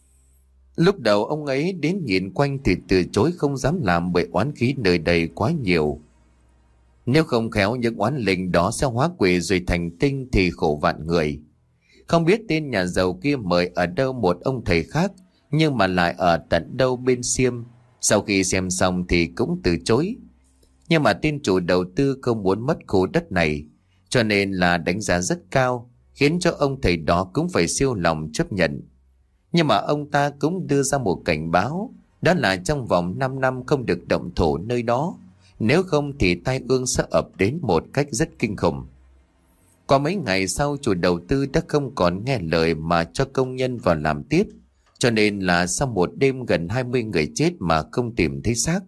Lúc đầu ông ấy đến nhìn quanh thì từ chối không dám làm bởi oán khí nơi đây quá nhiều. Nếu không khéo những oán linh đó sẽ hóa quỷ rồi thành tinh thì khổ vạn người. Không biết tên nhà giàu kia mời ở đâu một ông thầy khác, nhưng mà lại ở tận đâu bên Xiêm. Sau khi xem xong thì cũng từ chối. Nhưng mà tên chủ đầu tư không muốn mất khu đất này, cho nên là đánh giá rất cao, khiến cho ông thầy đó cũng phải siêu lòng chấp nhận. Nhưng mà ông ta cũng đưa ra một cảnh báo, đó là trong vòng 5 năm không được động thổ nơi đó, nếu không thì tai ương sẽ ập đến một cách rất kinh khủng. Qua mấy ngày sau, chủ đầu tư đã không còn nghe lời mà cho công nhân vào làm tiếp, cho nên là sau một đêm gần hai mươi người chết mà không tìm thấy xác.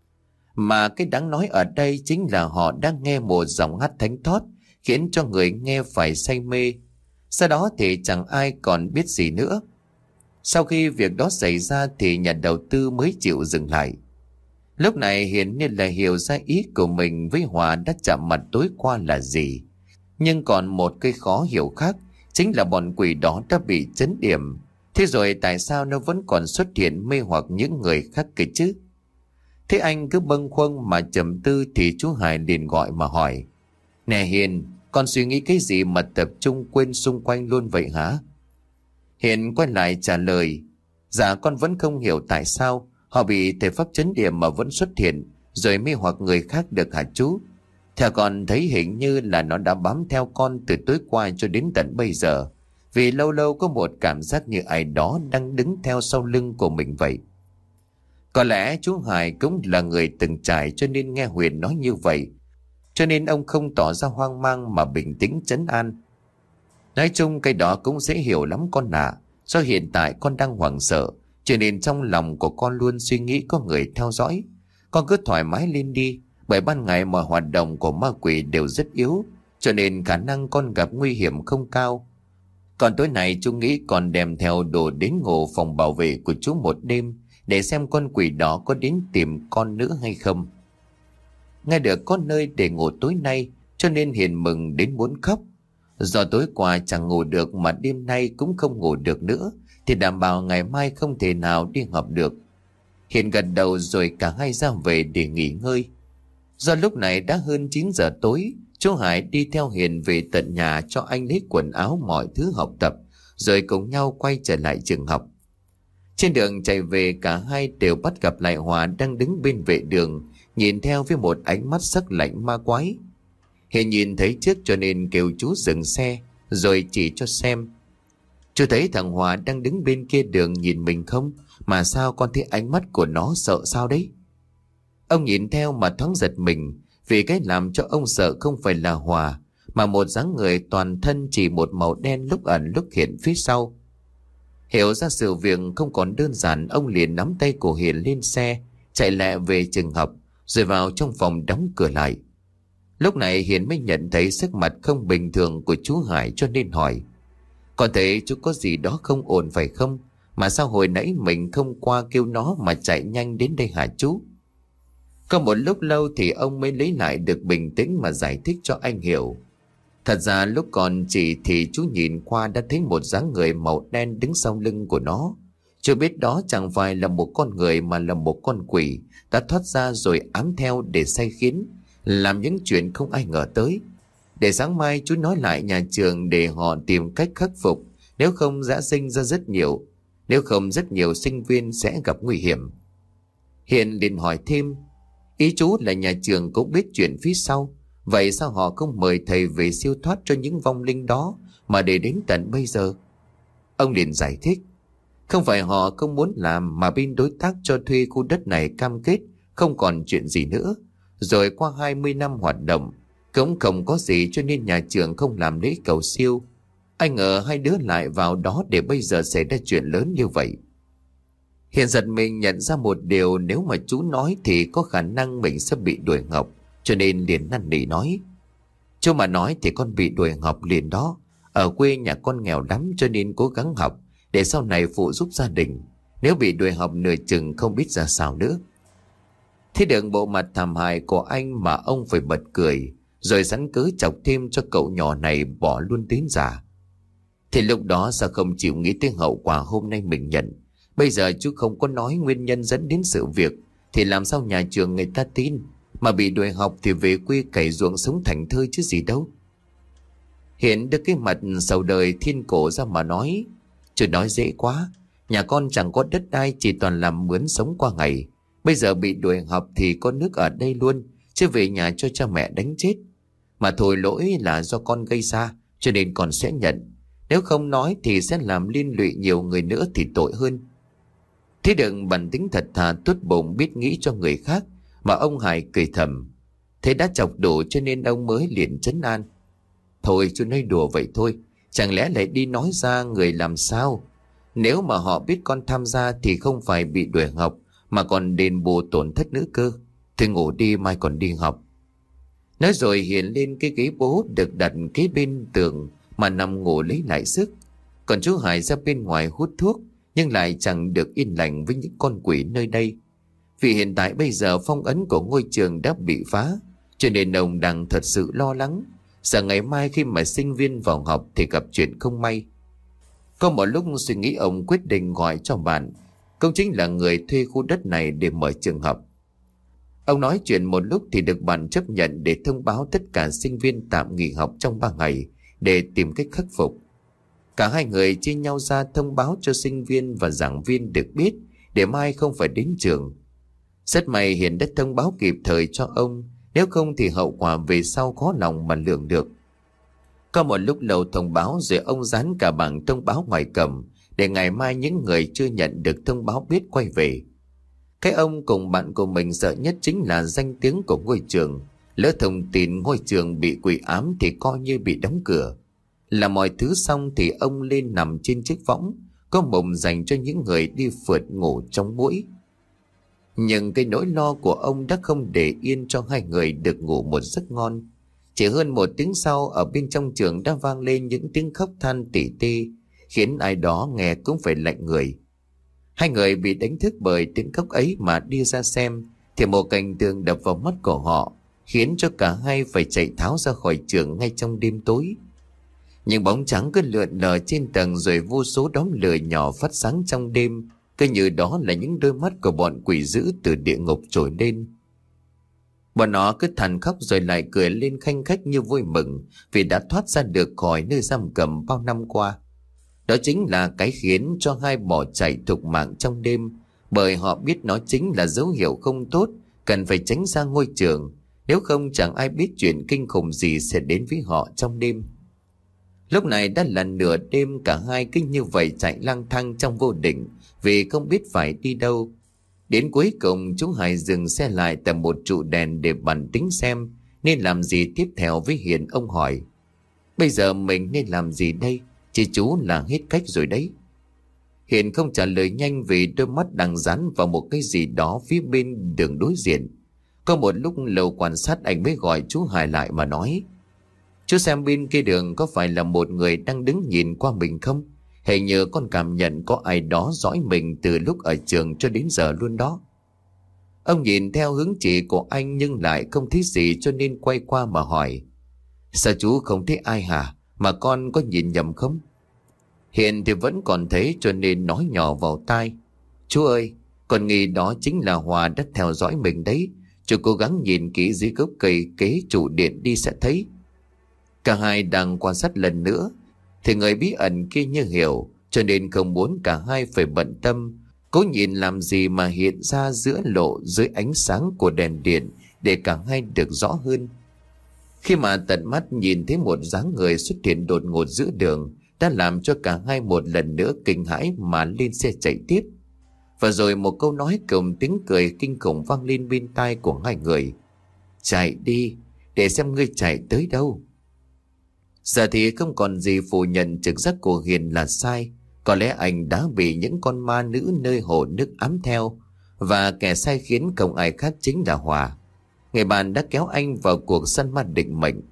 Mà cái đáng nói ở đây chính là họ đang nghe một giọng hát thánh thót, khiến cho người nghe phải say mê. Sau đó thì chẳng ai còn biết gì nữa. Sau khi việc đó xảy ra thì nhà đầu tư mới chịu dừng lại. Lúc này Hiền như là hiểu ra ý của mình với Hòa đã chạm mặt tối qua là gì. Nhưng còn một cái khó hiểu khác, chính là bọn quỷ đó đã bị chấn điểm. Thế rồi tại sao nó vẫn còn xuất hiện mê hoặc những người khác kể chứ? Thế anh cứ bâng khuâng mà trầm tư thì chú Hải liền gọi mà hỏi: Nè Hiền, con suy nghĩ cái gì mà tập trung quên xung quanh luôn vậy hả? Hiền quay lại trả lời: Dạ con vẫn không hiểu tại sao họ bị thể pháp chấn điểm mà vẫn xuất hiện rồi mê hoặc người khác được hả chú? Theo con thấy hình như là nó đã bám theo con từ tối qua cho đến tận bây giờ, vì lâu lâu có một cảm giác như ai đó đang đứng theo sau lưng của mình vậy. Có lẽ chú Hải cũng là người từng trải cho nên nghe Huyền nói như vậy, cho nên ông không tỏ ra hoang mang mà bình tĩnh trấn an. Nói chung cái đó cũng dễ hiểu lắm con ạ. À. Do hiện tại con đang hoảng sợ, cho nên trong lòng của con luôn suy nghĩ có người theo dõi. Con cứ thoải mái lên đi, bởi ban ngày mọi hoạt động của ma quỷ đều rất yếu, cho nên khả năng con gặp nguy hiểm không cao. Còn tối nay chú nghĩ con đem theo đồ đến ngủ phòng bảo vệ của chú một đêm, để xem con quỷ đó có đến tìm con nữa hay không. Nghe được có nơi để ngủ tối nay, cho nên Hiền mừng đến muốn khóc. Do tối qua chẳng ngủ được mà đêm nay cũng không ngủ được nữa, thì đảm bảo ngày mai không thể nào đi học được. Hiền gật đầu rồi cả hai ra về để nghỉ ngơi. Do lúc này đã hơn chín giờ tối, chú Hải đi theo Hiền về tận nhà cho anh lấy quần áo mọi thứ học tập, rồi cùng nhau quay trở lại trường học. Trên đường chạy về, cả hai đều bắt gặp lại Hòa đang đứng bên vệ đường, nhìn theo với một ánh mắt sắc lạnh ma quái. Hiền nhìn thấy trước cho nên kêu chú dừng xe, rồi chỉ cho xem. Chú thấy thằng Hòa đang đứng bên kia đường nhìn mình không? Mà sao con thấy ánh mắt của nó sợ sao đấy? Ông nhìn theo mà thoáng giật mình, vì cái làm cho ông sợ không phải là Hòa, mà một dáng người toàn thân chỉ một màu đen lúc ẩn lúc hiện phía sau. Hiểu ra sự việc không còn đơn giản, ông liền nắm tay của Hiền lên xe, chạy lẹ về trường học, rồi vào trong phòng đóng cửa lại. Lúc này Hiền mới nhận thấy sắc mặt không bình thường của chú Hải, cho nên hỏi: Con thấy chú có gì đó không ổn phải không? Mà sao hồi nãy mình không qua kêu nó mà chạy nhanh đến đây hả chú? Có một lúc lâu thì ông mới lấy lại được bình tĩnh mà giải thích cho anh hiểu. Thật ra lúc còn chỉ thì chú nhìn qua đã thấy một dáng người màu đen đứng sau lưng của nó. Chú biết đó chẳng phải là một con người mà là một con quỷ đã thoát ra rồi ám theo để sai khiến, làm những chuyện không ai ngờ tới. Để sáng mai chú nói lại nhà trường để họ tìm cách khắc phục, nếu không sẽ sinh ra rất nhiều, nếu không rất nhiều sinh viên sẽ gặp nguy hiểm. Hiền liền hỏi thêm: Ý chú là nhà trường cũng biết chuyện phía sau, vậy sao họ không mời thầy về siêu thoát cho những vong linh đó mà để đến tận bây giờ? Ông liền giải thích: Không phải họ không muốn làm, mà bên đối tác cho thuê khu đất này cam kết không còn chuyện gì nữa. Rồi qua hai mươi năm hoạt động cũng không có gì, cho nên nhà trường không làm lễ cầu siêu. Anh ngờ hai đứa lại vào đó để bây giờ xảy ra chuyện lớn như vậy. Hiện giật mình nhận ra một điều, nếu mà chú nói thì có khả năng mình sẽ bị đuổi học, cho nên liền năn nỉ nói: Chú mà nói thì con bị đuổi học liền đó. Ở quê nhà con nghèo lắm, cho nên cố gắng học để sau này phụ giúp gia đình. Nếu bị đuổi học nửa chừng không biết ra sao nữa. Thế được bộ mặt thảm hại của anh mà ông phải bật cười, rồi sẵn cớ chọc thêm cho cậu nhỏ này bỏ luôn đến già. Thì lúc đó sao không chịu nghĩ tới hậu quả hôm nay mình nhận? Bây giờ chú không có nói nguyên nhân dẫn đến sự việc thì làm sao nhà trường người ta tin? Mà bị đuổi học thì về quê cày ruộng sống thành thơi chứ gì đâu. Hiền đưa cái mặt sầu đời thiên cổ ra mà nói. Chứ nói dễ quá. Nhà con chẳng có đất đai, chỉ toàn làm mướn sống qua ngày. Bây giờ bị đuổi học thì có nước ở đây luôn, chứ về nhà cho cha mẹ đánh chết. Mà thôi, lỗi là do con gây ra, cho nên con sẽ nhận. Nếu không nói thì sẽ làm liên lụy nhiều người nữa thì tội hơn. Thế đừng bản tính thật thà tốt bụng biết nghĩ cho người khác. Mà ông Hải cười thầm. Thế đã chọc đủ cho nên ông mới liền trấn an. Thôi chú nói đùa vậy thôi, chẳng lẽ lại đi nói ra người làm sao? Nếu mà họ biết con tham gia thì không phải bị đuổi học, mà còn đền bù tổn thất nữa cơ. Thôi ngủ đi, mai còn đi học. Nói rồi Hiền lên cái ghế bố được đặt kế bên tường mà nằm ngủ lấy lại sức. Còn chú Hải ra bên ngoài hút thuốc, nhưng lại chẳng được yên lành với những con quỷ nơi đây. Vì hiện tại bây giờ phong ấn của ngôi trường đã bị phá, cho nên ông đang thật sự lo lắng, sợ ngày mai khi mà sinh viên vào học thì gặp chuyện không may. Có một lúc suy nghĩ, ông quyết định gọi cho bạn, cũng chính là người thuê khu đất này để mở trường học. Ông nói chuyện một lúc thì được bạn chấp nhận để thông báo tất cả sinh viên tạm nghỉ học trong ba ngày để tìm cách khắc phục. Cả hai người chia nhau ra thông báo cho sinh viên và giảng viên được biết để mai không phải đến trường. Rất may Hiền đã thông báo kịp thời cho ông, nếu không thì hậu quả về sau khó lòng mà lường được. Có một lúc lâu thông báo rồi ông dán cả bảng thông báo ngoài cổng để ngày mai những người chưa nhận được thông báo biết quay về. Cái ông cùng bạn của mình sợ nhất chính là danh tiếng của ngôi trường. Lỡ thông tin ngôi trường bị quỷ ám thì coi như bị đóng cửa. Là mọi thứ xong thì ông lên nằm trên chiếc võng có mộng dành cho những người đi phượt ngủ trong buổi. Nhưng cái nỗi lo của ông đã không để yên cho hai người được ngủ một giấc ngon. Chỉ hơn một tiếng sau, ở bên trong trường đã vang lên những tiếng khóc than tỉ tê, khiến ai đó nghe cũng phải lạnh người. Hai người bị đánh thức bởi tiếng khóc ấy mà đi ra xem, thì một cảnh tượng đập vào mắt của họ, khiến cho cả hai phải chạy tháo ra khỏi trường ngay trong đêm tối. Những bóng trắng cứ lượn lờ trên tầng, rồi vô số đốm lửa nhỏ phát sáng trong đêm, cứ như đó là những đôi mắt của bọn quỷ dữ từ địa ngục trồi lên. Bọn nó cứ than khóc rồi lại cười lên khanh khách như vui mừng vì đã thoát ra được khỏi nơi giam cầm bao năm qua. Đó chính là cái khiến cho hai bỏ chạy thục mạng trong đêm, bởi họ biết nó chính là dấu hiệu không tốt, cần phải tránh ra ngôi trường, nếu không chẳng ai biết chuyện kinh khủng gì sẽ đến với họ trong đêm. Lúc này đã là nửa đêm, cả hai cứ như vậy chạy lang thang trong vô định vì không biết phải đi đâu. Đến cuối cùng chú Hải dừng xe lại tại một trụ đèn để bàn tính xem nên làm gì tiếp theo với Hiền. Ông hỏi: Bây giờ mình nên làm gì đây? Chị chú là hết cách rồi đấy. Hiền không trả lời nhanh vì đôi mắt đang dán vào một cái gì đó phía bên đường đối diện. Có một lúc lâu quan sát, anh mới gọi chú Hải lại mà nói: Chú xem bên kia đường có phải là một người đang đứng nhìn qua mình không? Hình như con cảm nhận có ai đó dõi mình từ lúc ở trường cho đến giờ luôn đó. Ông nhìn theo hướng chỉ của anh nhưng lại không thấy gì, cho nên quay qua mà hỏi: Sao chú không thấy ai hả? Mà con có nhìn nhầm không? Hiền thì vẫn còn thấy, cho nên nói nhỏ vào tai: Chú ơi, con nghĩ đó chính là Hòa đã theo dõi mình đấy. Chú cố gắng nhìn kỹ dưới gốc cây kế trụ điện đi sẽ thấy. Cả hai đang quan sát lần nữa thì người bí ẩn kia như hiểu, cho nên không muốn cả hai phải bận tâm cố nhìn làm gì mà hiện ra giữa lộ dưới ánh sáng của đèn điện để cả hai được rõ hơn. Khi mà tận mắt nhìn thấy một dáng người xuất hiện đột ngột giữa đường, đã làm cho cả hai một lần nữa kinh hãi mà lên xe chạy tiếp. Và rồi một câu nói cùng tiếng cười kinh khủng vang lên bên tai của hai người: Chạy đi, để xem ngươi chạy tới đâu. Giờ thì không còn gì phủ nhận trực giác của Hiền là sai. Có lẽ anh đã bị những con ma nữ nơi hồ nước ám theo, và kẻ sai khiến không ai khác chính là Hòa, người bạn đã kéo anh vào cuộc săn ma định mệnh.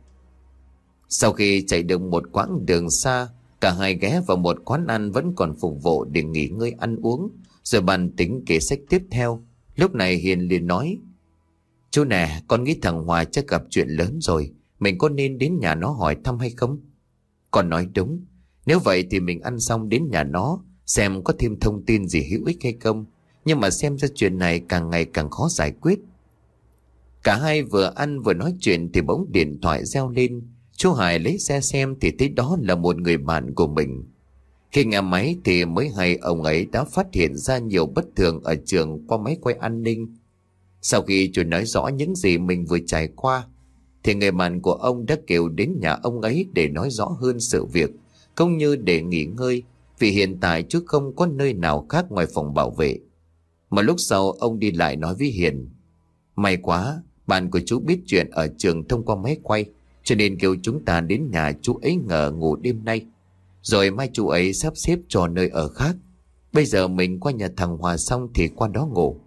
Sau khi chạy được một quãng đường xa, cả hai ghé vào một quán ăn vẫn còn phục vụ để nghỉ ngơi ăn uống, rồi bàn tính kể sách tiếp theo. Lúc này Hiền liền nói: Chú nè, con nghĩ thằng Hòa chắc gặp chuyện lớn rồi, mình có nên đến nhà nó hỏi thăm hay không? Con nói đúng. Nếu vậy thì mình ăn xong đến nhà nó, xem có thêm thông tin gì hữu ích hay không. Nhưng mà xem ra chuyện này càng ngày càng khó giải quyết. Cả hai vừa ăn vừa nói chuyện thì bỗng điện thoại reo lên. Chú Hải lấy xe xem thì thấy đó là một người bạn của mình. Khi nghe máy thì mới hay ông ấy đã phát hiện ra nhiều bất thường ở trường qua máy quay an ninh. Sau khi chú nói rõ những gì mình vừa trải qua thì người bạn của ông đã kêu đến nhà ông ấy để nói rõ hơn sự việc, cũng như để nghỉ ngơi, vì hiện tại chú không có nơi nào khác ngoài phòng bảo vệ. Một lúc sau ông đi lại nói với Hiền: May quá, bạn của chú biết chuyện ở trường thông qua máy quay, cho nên kêu chúng ta đến nhà chú ấy ngờ ngủ đêm nay. Rồi mai chú ấy sắp xếp cho nơi ở khác. Bây giờ mình qua nhà thằng Hòa xong thì qua đó ngủ.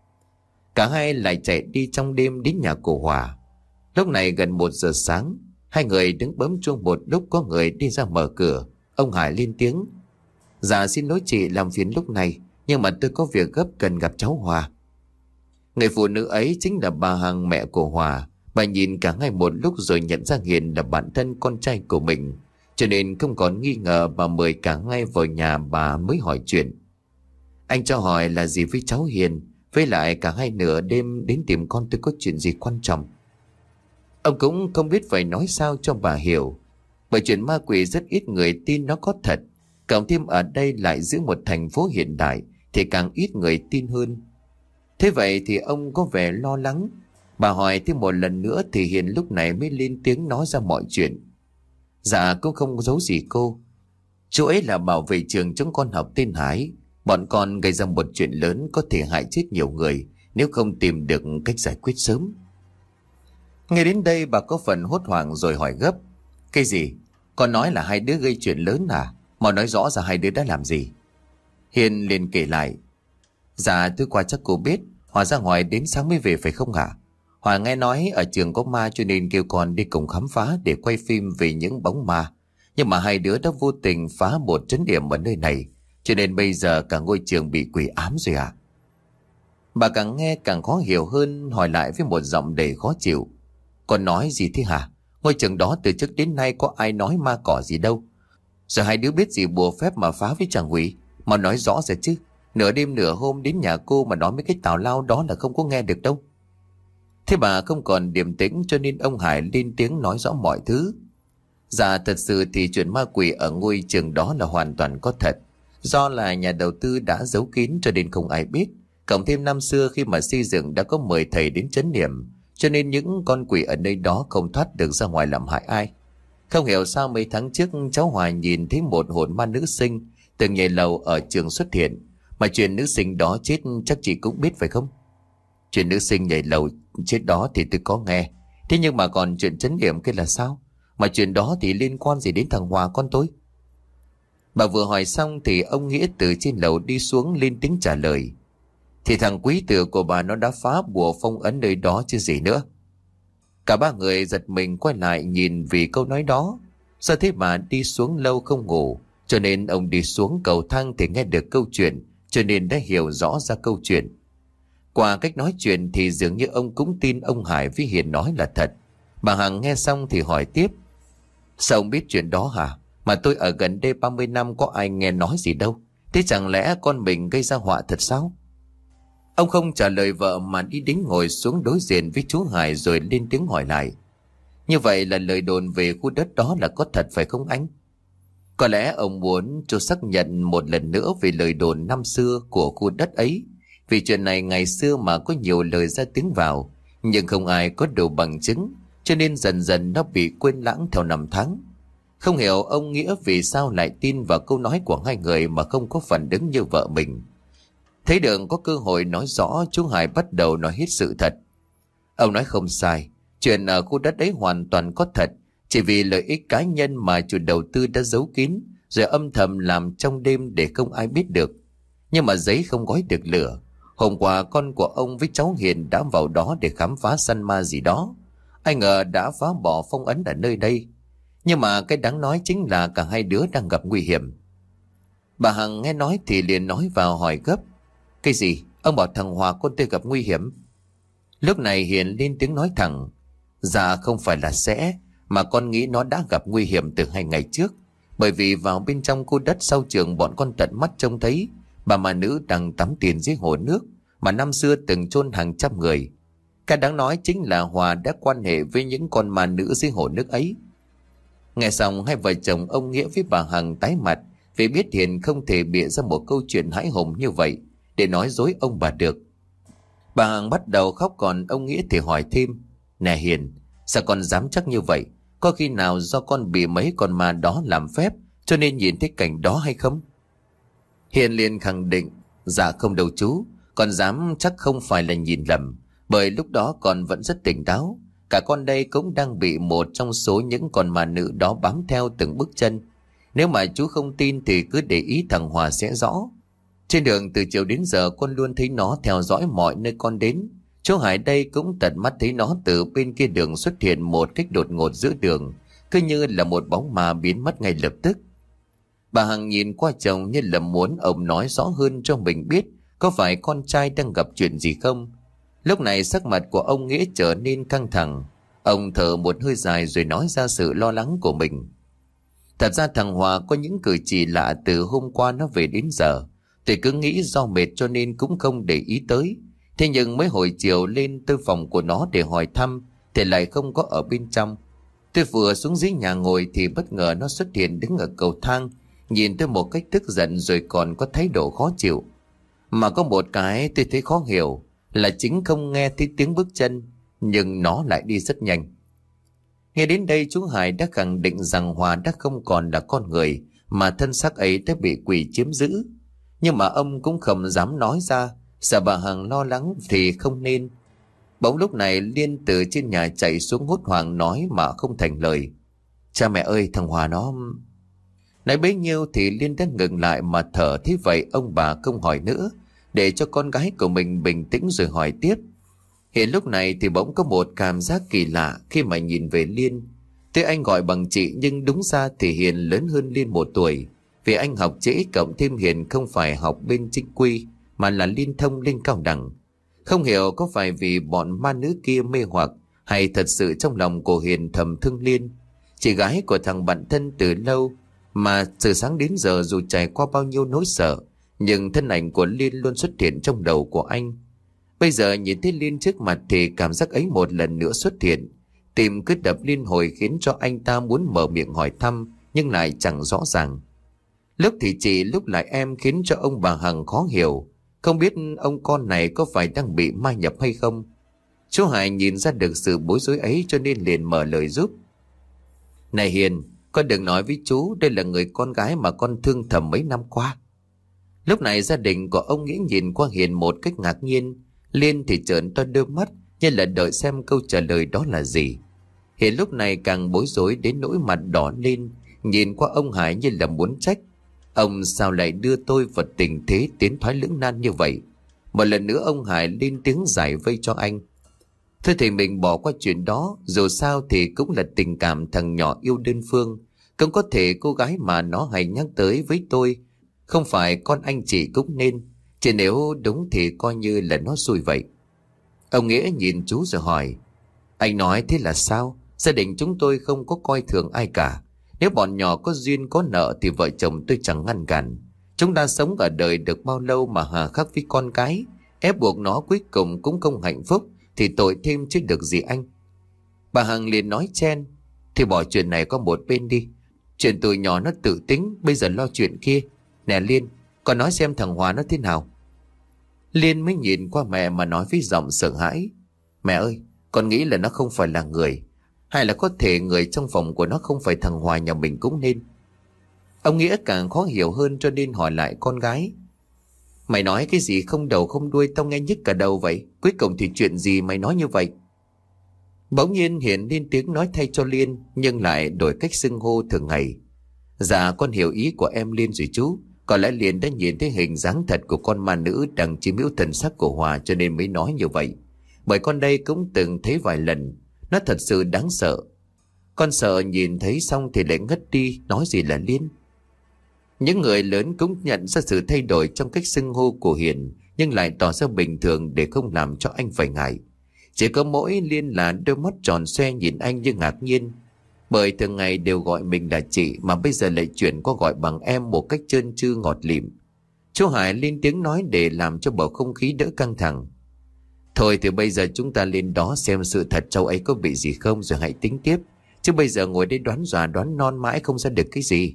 Cả hai lại chạy đi trong đêm đến nhà của Hòa. Lúc này gần một giờ sáng, hai người đứng bấm chuông một lúc có người đi ra mở cửa. Ông Hải lên tiếng: Dạ xin lỗi chị làm phiền lúc này, nhưng mà tôi có việc gấp cần gặp cháu Hòa. Người phụ nữ ấy chính là bà Hằng, mẹ của Hòa. Bà nhìn cả hai một lúc rồi nhận ra Hiền là bạn thân con trai của mình, cho nên không còn nghi ngờ. Bà mời cả hai vào nhà bà mới hỏi chuyện. Anh cho hỏi là gì với cháu Hiền, với lại cả hai nửa đêm đến tìm con tôi có chuyện gì quan trọng? Ông cũng không biết phải nói sao cho bà hiểu, bởi chuyện ma quỷ rất ít người tin nó có thật. Cộng thêm ở đây lại giữa một thành phố hiện đại thì càng ít người tin hơn. Thế vậy thì ông có vẻ lo lắng. Bà hỏi thêm một lần nữa thì Hiền lúc này mới lên tiếng nói ra mọi chuyện. Dạ cũng không giấu gì cô. Chú ấy là bảo vệ trường chúng con học tên Hải. Bọn con gây ra một chuyện lớn có thể hại chết nhiều người nếu không tìm được cách giải quyết sớm. Nghe đến đây bà có phần hốt hoảng rồi hỏi gấp: Cái gì? Con nói là hai đứa gây chuyện lớn à? Mà nói rõ ra hai đứa đã làm gì? Hiền liền kể lại: Dạ tôi qua chắc cô biết, Hòa ra ngoài đến sáng mới về phải không hả? Hòa nghe nói ở trường có ma cho nên kêu con đi cùng khám phá để quay phim về những bóng ma. Nhưng mà hai đứa đã vô tình phá một trấn điểm ở nơi này, cho nên bây giờ cả ngôi trường bị quỷ ám rồi ạ. À? Bà càng nghe càng khó hiểu hơn, hỏi lại với một giọng đầy khó chịu: Con nói gì thế hả? Ngôi trường đó từ trước đến nay có ai nói ma cỏ gì đâu. Giờ hai đứa biết gì bùa phép mà phá với chàng quỷ? Mà nói rõ rồi chứ. Nửa đêm nửa hôm đến nhà cô mà nói mấy cái tào lao đó là không có nghe được đâu. Thế bà không còn điềm tĩnh cho nên ông Hải lên tiếng nói rõ mọi thứ. Dạ thật sự thì chuyện ma quỷ ở ngôi trường đó là hoàn toàn có thật. Do là nhà đầu tư đã giấu kín cho nên không ai biết. Cộng thêm năm xưa khi mà xây dựng đã có mời thầy đến trấn yểm, cho nên những con quỷ ở nơi đó không thoát được ra ngoài làm hại ai. Không hiểu sao mấy tháng trước cháu Hòa nhìn thấy một hồn ma nữ sinh từng nhảy lầu ở trường xuất hiện. Mà chuyện nữ sinh đó chết chắc chị cũng biết phải không? Chuyện nữ sinh nhảy lầu chết đó thì tôi có nghe. Thế nhưng mà còn chuyện trấn yểm kia là sao? Mà chuyện đó thì liên quan gì đến thằng Hòa con tôi? Bà vừa hỏi xong thì ông Nghĩa từ trên lầu đi xuống lên tiếng trả lời: Thì thằng quý tử của bà nó đã phá bùa phong ấn nơi đó chứ gì nữa. Cả ba người giật mình quay lại nhìn vì câu nói đó. Sao thế bà đi xuống lâu không ngủ, cho nên ông đi xuống cầu thang thì nghe được câu chuyện, cho nên đã hiểu rõ ra câu chuyện. Qua cách nói chuyện thì dường như ông cũng tin ông Hải với Hiền nói là thật. Bà Hằng nghe xong thì hỏi tiếp: Sao ông biết chuyện đó hả? Mà tôi ở gần đây ba mươi năm có ai nghe nói gì đâu. Thế chẳng lẽ con mình gây ra họa thật sao? Ông không trả lời vợ mà đi đến ngồi xuống đối diện với chú Hải rồi lên tiếng hỏi lại: Như vậy là lời đồn về khu đất đó là có thật phải không anh? Có lẽ ông muốn cho xác nhận một lần nữa về lời đồn năm xưa của khu đất ấy. Vì chuyện này ngày xưa mà có nhiều lời ra tiếng vào, nhưng không ai có đủ bằng chứng, cho nên dần dần nó bị quên lãng theo năm tháng. Không hiểu ông Nghĩa vì sao lại tin vào câu nói của hai người mà không có phản ứng như vợ mình. Thấy được có cơ hội nói rõ, chú Hải bắt đầu nói hết sự thật. Ông nói không sai, chuyện ở khu đất ấy hoàn toàn có thật. Chỉ vì lợi ích cá nhân mà chủ đầu tư đã giấu kín, rồi âm thầm làm trong đêm để không ai biết được. Nhưng mà giấy không gói được lửa. Hôm qua con của ông với cháu Hiền đã vào đó để khám phá săn ma gì đó. Ai ngờ đã phá bỏ phong ấn ở nơi đây. Nhưng mà cái đáng nói chính là cả hai đứa đang gặp nguy hiểm. Bà Hằng nghe nói thì liền nói vào hỏi gấp: Cái gì? Ông bảo thằng Hòa con tôi gặp nguy hiểm? Lúc này Hiền lên tiếng nói thẳng: Dạ không phải là sẽ, mà con nghĩ nó đã gặp nguy hiểm từ hai ngày trước. Bởi vì vào bên trong khu đất sau trường bọn con tận mắt trông thấy bà mà nữ đang tắm tiền dưới hồ nước mà năm xưa từng chôn hàng trăm người. Cái đáng nói chính là Hòa đã quan hệ với những con ma nữ dưới hồ nước ấy. Nghe xong hai vợ chồng ông Nghĩa với bà Hằng tái mặt vì biết Hiền không thể bịa ra một câu chuyện hãi hùng như vậy để nói dối ông bà được. Bà Hằng bắt đầu khóc, còn ông Nghĩa thì hỏi thêm: Nè Hiền, sao con dám chắc như vậy? Có khi nào do con bị mấy con ma đó làm phép cho nên nhìn thấy cảnh đó hay không? Hiền liền khẳng định: Dạ không đâu chú, con dám chắc không phải là nhìn lầm, bởi lúc đó con vẫn rất tỉnh táo. Cả con đây cũng đang bị một trong số những con ma nữ đó bám theo từng bước chân. Nếu mà chú không tin thì cứ để ý thằng Hòa sẽ rõ. Trên đường từ chiều đến giờ con luôn thấy nó theo dõi mọi nơi con đến. Chú Hải đây cũng tận mắt thấy nó từ bên kia đường xuất hiện một cách đột ngột giữa đường, cứ như là một bóng ma biến mất ngay lập tức. Bà Hằng nhìn qua chồng như là muốn ông nói rõ hơn cho mình biết có phải con trai đang gặp chuyện gì không. Lúc này sắc mặt của ông Nghĩa trở nên căng thẳng. Ông thở một hơi dài rồi nói ra sự lo lắng của mình. Thật ra thằng Hòa có những cử chỉ lạ từ hôm qua nó về đến giờ. Tôi cứ nghĩ do mệt cho nên cũng không để ý tới. Thế nhưng mới hồi chiều lên tư phòng của nó để hỏi thăm thì lại không có ở bên trong. Tôi vừa xuống dưới nhà ngồi thì bất ngờ nó xuất hiện đứng ở cầu thang, nhìn tôi một cách tức giận rồi còn có thái độ khó chịu. Mà có một cái tôi thấy khó hiểu là chính không nghe thấy tiếng bước chân, nhưng nó lại đi rất nhanh. Nghe đến đây chú Hải đã khẳng định rằng Hòa đã không còn là con người, mà thân xác ấy đã bị quỷ chiếm giữ. Nhưng mà ông cũng không dám nói ra, sợ bà Hằng lo lắng thì không nên. Bỗng lúc này Liên từ trên nhà chạy xuống hốt hoảng nói mà không thành lời: Cha mẹ ơi, thằng Hòa nó... Nói bấy nhiêu thì Liên đã ngừng lại mà thở. Thế vậy ông bà không hỏi nữa, để cho con gái của mình bình tĩnh rồi hỏi tiếp. Hiện lúc này thì bỗng có một cảm giác kỳ lạ khi mà nhìn về Liên. Tuy anh gọi bằng chị nhưng đúng ra thì Hiền lớn hơn Liên một tuổi. Vì anh học trễ, cộng thêm Hiền không phải học bên chính quy mà là liên thông lên cao đẳng. Không hiểu có phải vì bọn ma nữ kia mê hoặc, hay thật sự trong lòng của Hiền thầm thương Liên, chị gái của thằng bạn thân từ lâu. Mà từ sáng đến giờ dù trải qua bao nhiêu nỗi sợ, nhưng thân ảnh của Liên luôn xuất hiện trong đầu của anh. Bây giờ nhìn thấy Liên trước mặt thì cảm giác ấy một lần nữa xuất hiện. Tim cứ đập liên hồi khiến cho anh ta muốn mở miệng hỏi thăm, nhưng lại chẳng rõ ràng. Lúc thì chị, lúc lại em, khiến cho ông bà Hằng khó hiểu. Không biết ông con này có phải đang bị ma nhập hay không. Chú Hải nhìn ra được sự bối rối ấy cho nên liền mở lời giúp. Này Hiền, con đừng nói với chú đây là người con gái mà con thương thầm mấy năm qua. Lúc này gia đình của ông Nghĩa nhìn qua Hiền một cách ngạc nhiên. Liên thì trợn to đôi mắt như là đợi xem câu trả lời đó là gì. Hiền lúc này càng bối rối đến nỗi mặt đỏ lên, nhìn qua ông Hải như là muốn trách. Ông sao lại đưa tôi vào tình thế tiến thoái lưỡng nan như vậy? Một lần nữa ông Hải lên tiếng giải vây cho anh. Thôi thì mình bỏ qua chuyện đó, dù sao thì cũng là tình cảm thằng nhỏ yêu đơn phương. Cũng có thể cô gái mà nó hay nhắc tới với tôi không phải con anh chị cũng nên. Chỉ nếu đúng thì coi như là nó xui vậy. Ông Nghĩa nhìn chú rồi hỏi: Anh nói thế là sao? Gia đình chúng tôi không có coi thường ai cả. Nếu bọn nhỏ có duyên có nợ thì vợ chồng tôi chẳng ngăn cản. Chúng ta sống ở đời được bao lâu mà hà khắc với con cái, ép buộc nó cuối cùng cũng không hạnh phúc thì tội thêm chứ được gì anh. Bà Hằng liền nói chen: Thì bỏ chuyện này qua một bên đi. Chuyện tụi nhỏ nó tự tính, bây giờ lo chuyện kia. Nè Liên, con nói xem thằng Hòa nó thế nào. Liên mới nhìn qua mẹ mà nói với giọng sợ hãi: Mẹ ơi, con nghĩ là nó không phải là người. Hay là có thể người trong phòng của nó không phải thằng Hòa nhà mình cũng nên. Ông Nghĩa càng khó hiểu hơn cho nên hỏi lại con gái: Mày nói cái gì không đầu không đuôi, tao nghe nhức cả đầu vậy. Cuối cùng thì chuyện gì mày nói như vậy? Bỗng nhiên Hiền lên tiếng nói thay cho Liên, nhưng lại đổi cách xưng hô thường ngày. Dạ con hiểu ý của em Liên rồi chú. Có lẽ Liên đã nhìn thấy hình dáng thật của con ma nữ đang chiếm hữu thần sắc của Hòa cho nên mới nói như vậy. Bởi con đây cũng từng thấy vài lần. Nó thật sự đáng sợ. Con sợ nhìn thấy xong thì lại ngất đi, nói gì là Liên. Những người lớn cũng nhận ra sự thay đổi trong cách xưng hô của Hiền, nhưng lại tỏ ra bình thường để không làm cho anh phải ngại. Chỉ có mỗi Liên là đôi mắt tròn xoe nhìn anh như ngạc nhiên. Bởi thường ngày đều gọi mình là chị mà bây giờ lại chuyển qua gọi bằng em một cách trơn tru ngọt lịm. Chú Hải lên tiếng nói để làm cho bầu không khí đỡ căng thẳng: Thôi thì bây giờ chúng ta lên đó xem sự thật cháu ấy có bị gì không rồi hãy tính tiếp. Chứ bây giờ ngồi đây đoán già đoán non mãi không ra được cái gì.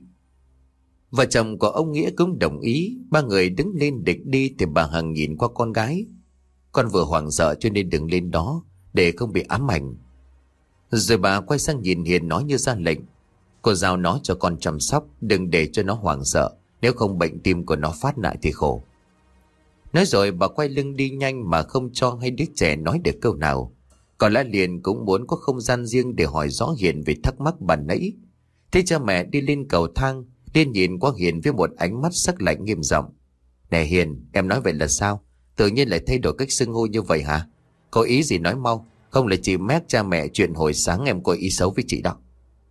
Vợ chồng của ông Nghĩa cũng đồng ý. Ba người đứng lên định đi thì bà Hằng nhìn qua con gái. Con vừa hoảng sợ cho nên đừng lên đó để không bị ám ảnh. Rồi bà quay sang nhìn Hiền nói như ra lệnh. Cô giao nó cho con chăm sóc, đừng để cho nó hoảng sợ. Nếu không bệnh tim của nó phát lại thì khổ. Nói rồi bà quay lưng đi nhanh mà không cho hai đứa trẻ nói được câu nào. Còn Lã liền cũng muốn có không gian riêng để hỏi rõ Hiền về thắc mắc ban nãy. Thế cha mẹ đi lên cầu thang, Liên nhìn qua Hiền với một ánh mắt sắc lạnh nghiêm giọng. Nè Hiền, em nói vậy là sao? Tự nhiên lại thay đổi cách xưng hô như vậy hả? Có ý gì nói mau, không là chị mét cha mẹ chuyện hồi sáng em có ý xấu với chị đó.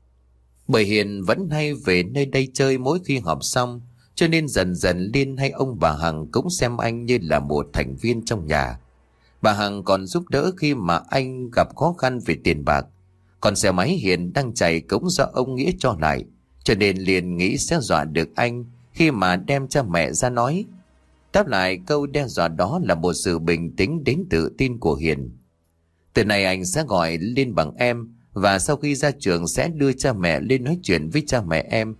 Bởi Hiền vẫn hay về nơi đây chơi mỗi khi họp xong, cho nên dần dần Liên hay ông bà Hằng cũng xem anh như là một thành viên trong nhà. Bà Hằng còn giúp đỡ khi mà anh gặp khó khăn về tiền bạc. Còn xe máy Hiền đang chạy cũng do ông Nghĩa cho lại, cho nên Liên nghĩ sẽ dọa được anh khi mà đem cha mẹ ra nói. Đáp lại câu đe dọa đó là một sự bình tĩnh đến tự tin của Hiền. Từ này anh sẽ gọi Liên bằng em, và sau khi ra trường sẽ đưa cha mẹ lên nói chuyện với cha mẹ em.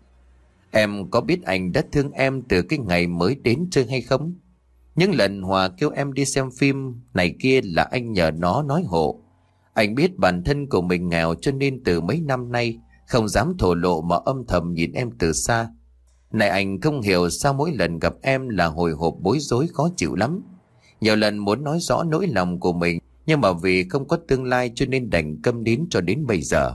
Em có biết anh đã thương em từ cái ngày mới đến chơi hay không? Những lần Hòa kêu em đi xem phim này kia là anh nhờ nó nói hộ. Anh biết bản thân của mình nghèo cho nên từ mấy năm nay không dám thổ lộ mà âm thầm nhìn em từ xa. Này anh không hiểu sao mỗi lần gặp em là hồi hộp bối rối khó chịu lắm. Nhiều lần muốn nói rõ nỗi lòng của mình, nhưng mà vì không có tương lai cho nên đành câm nín cho đến bây giờ.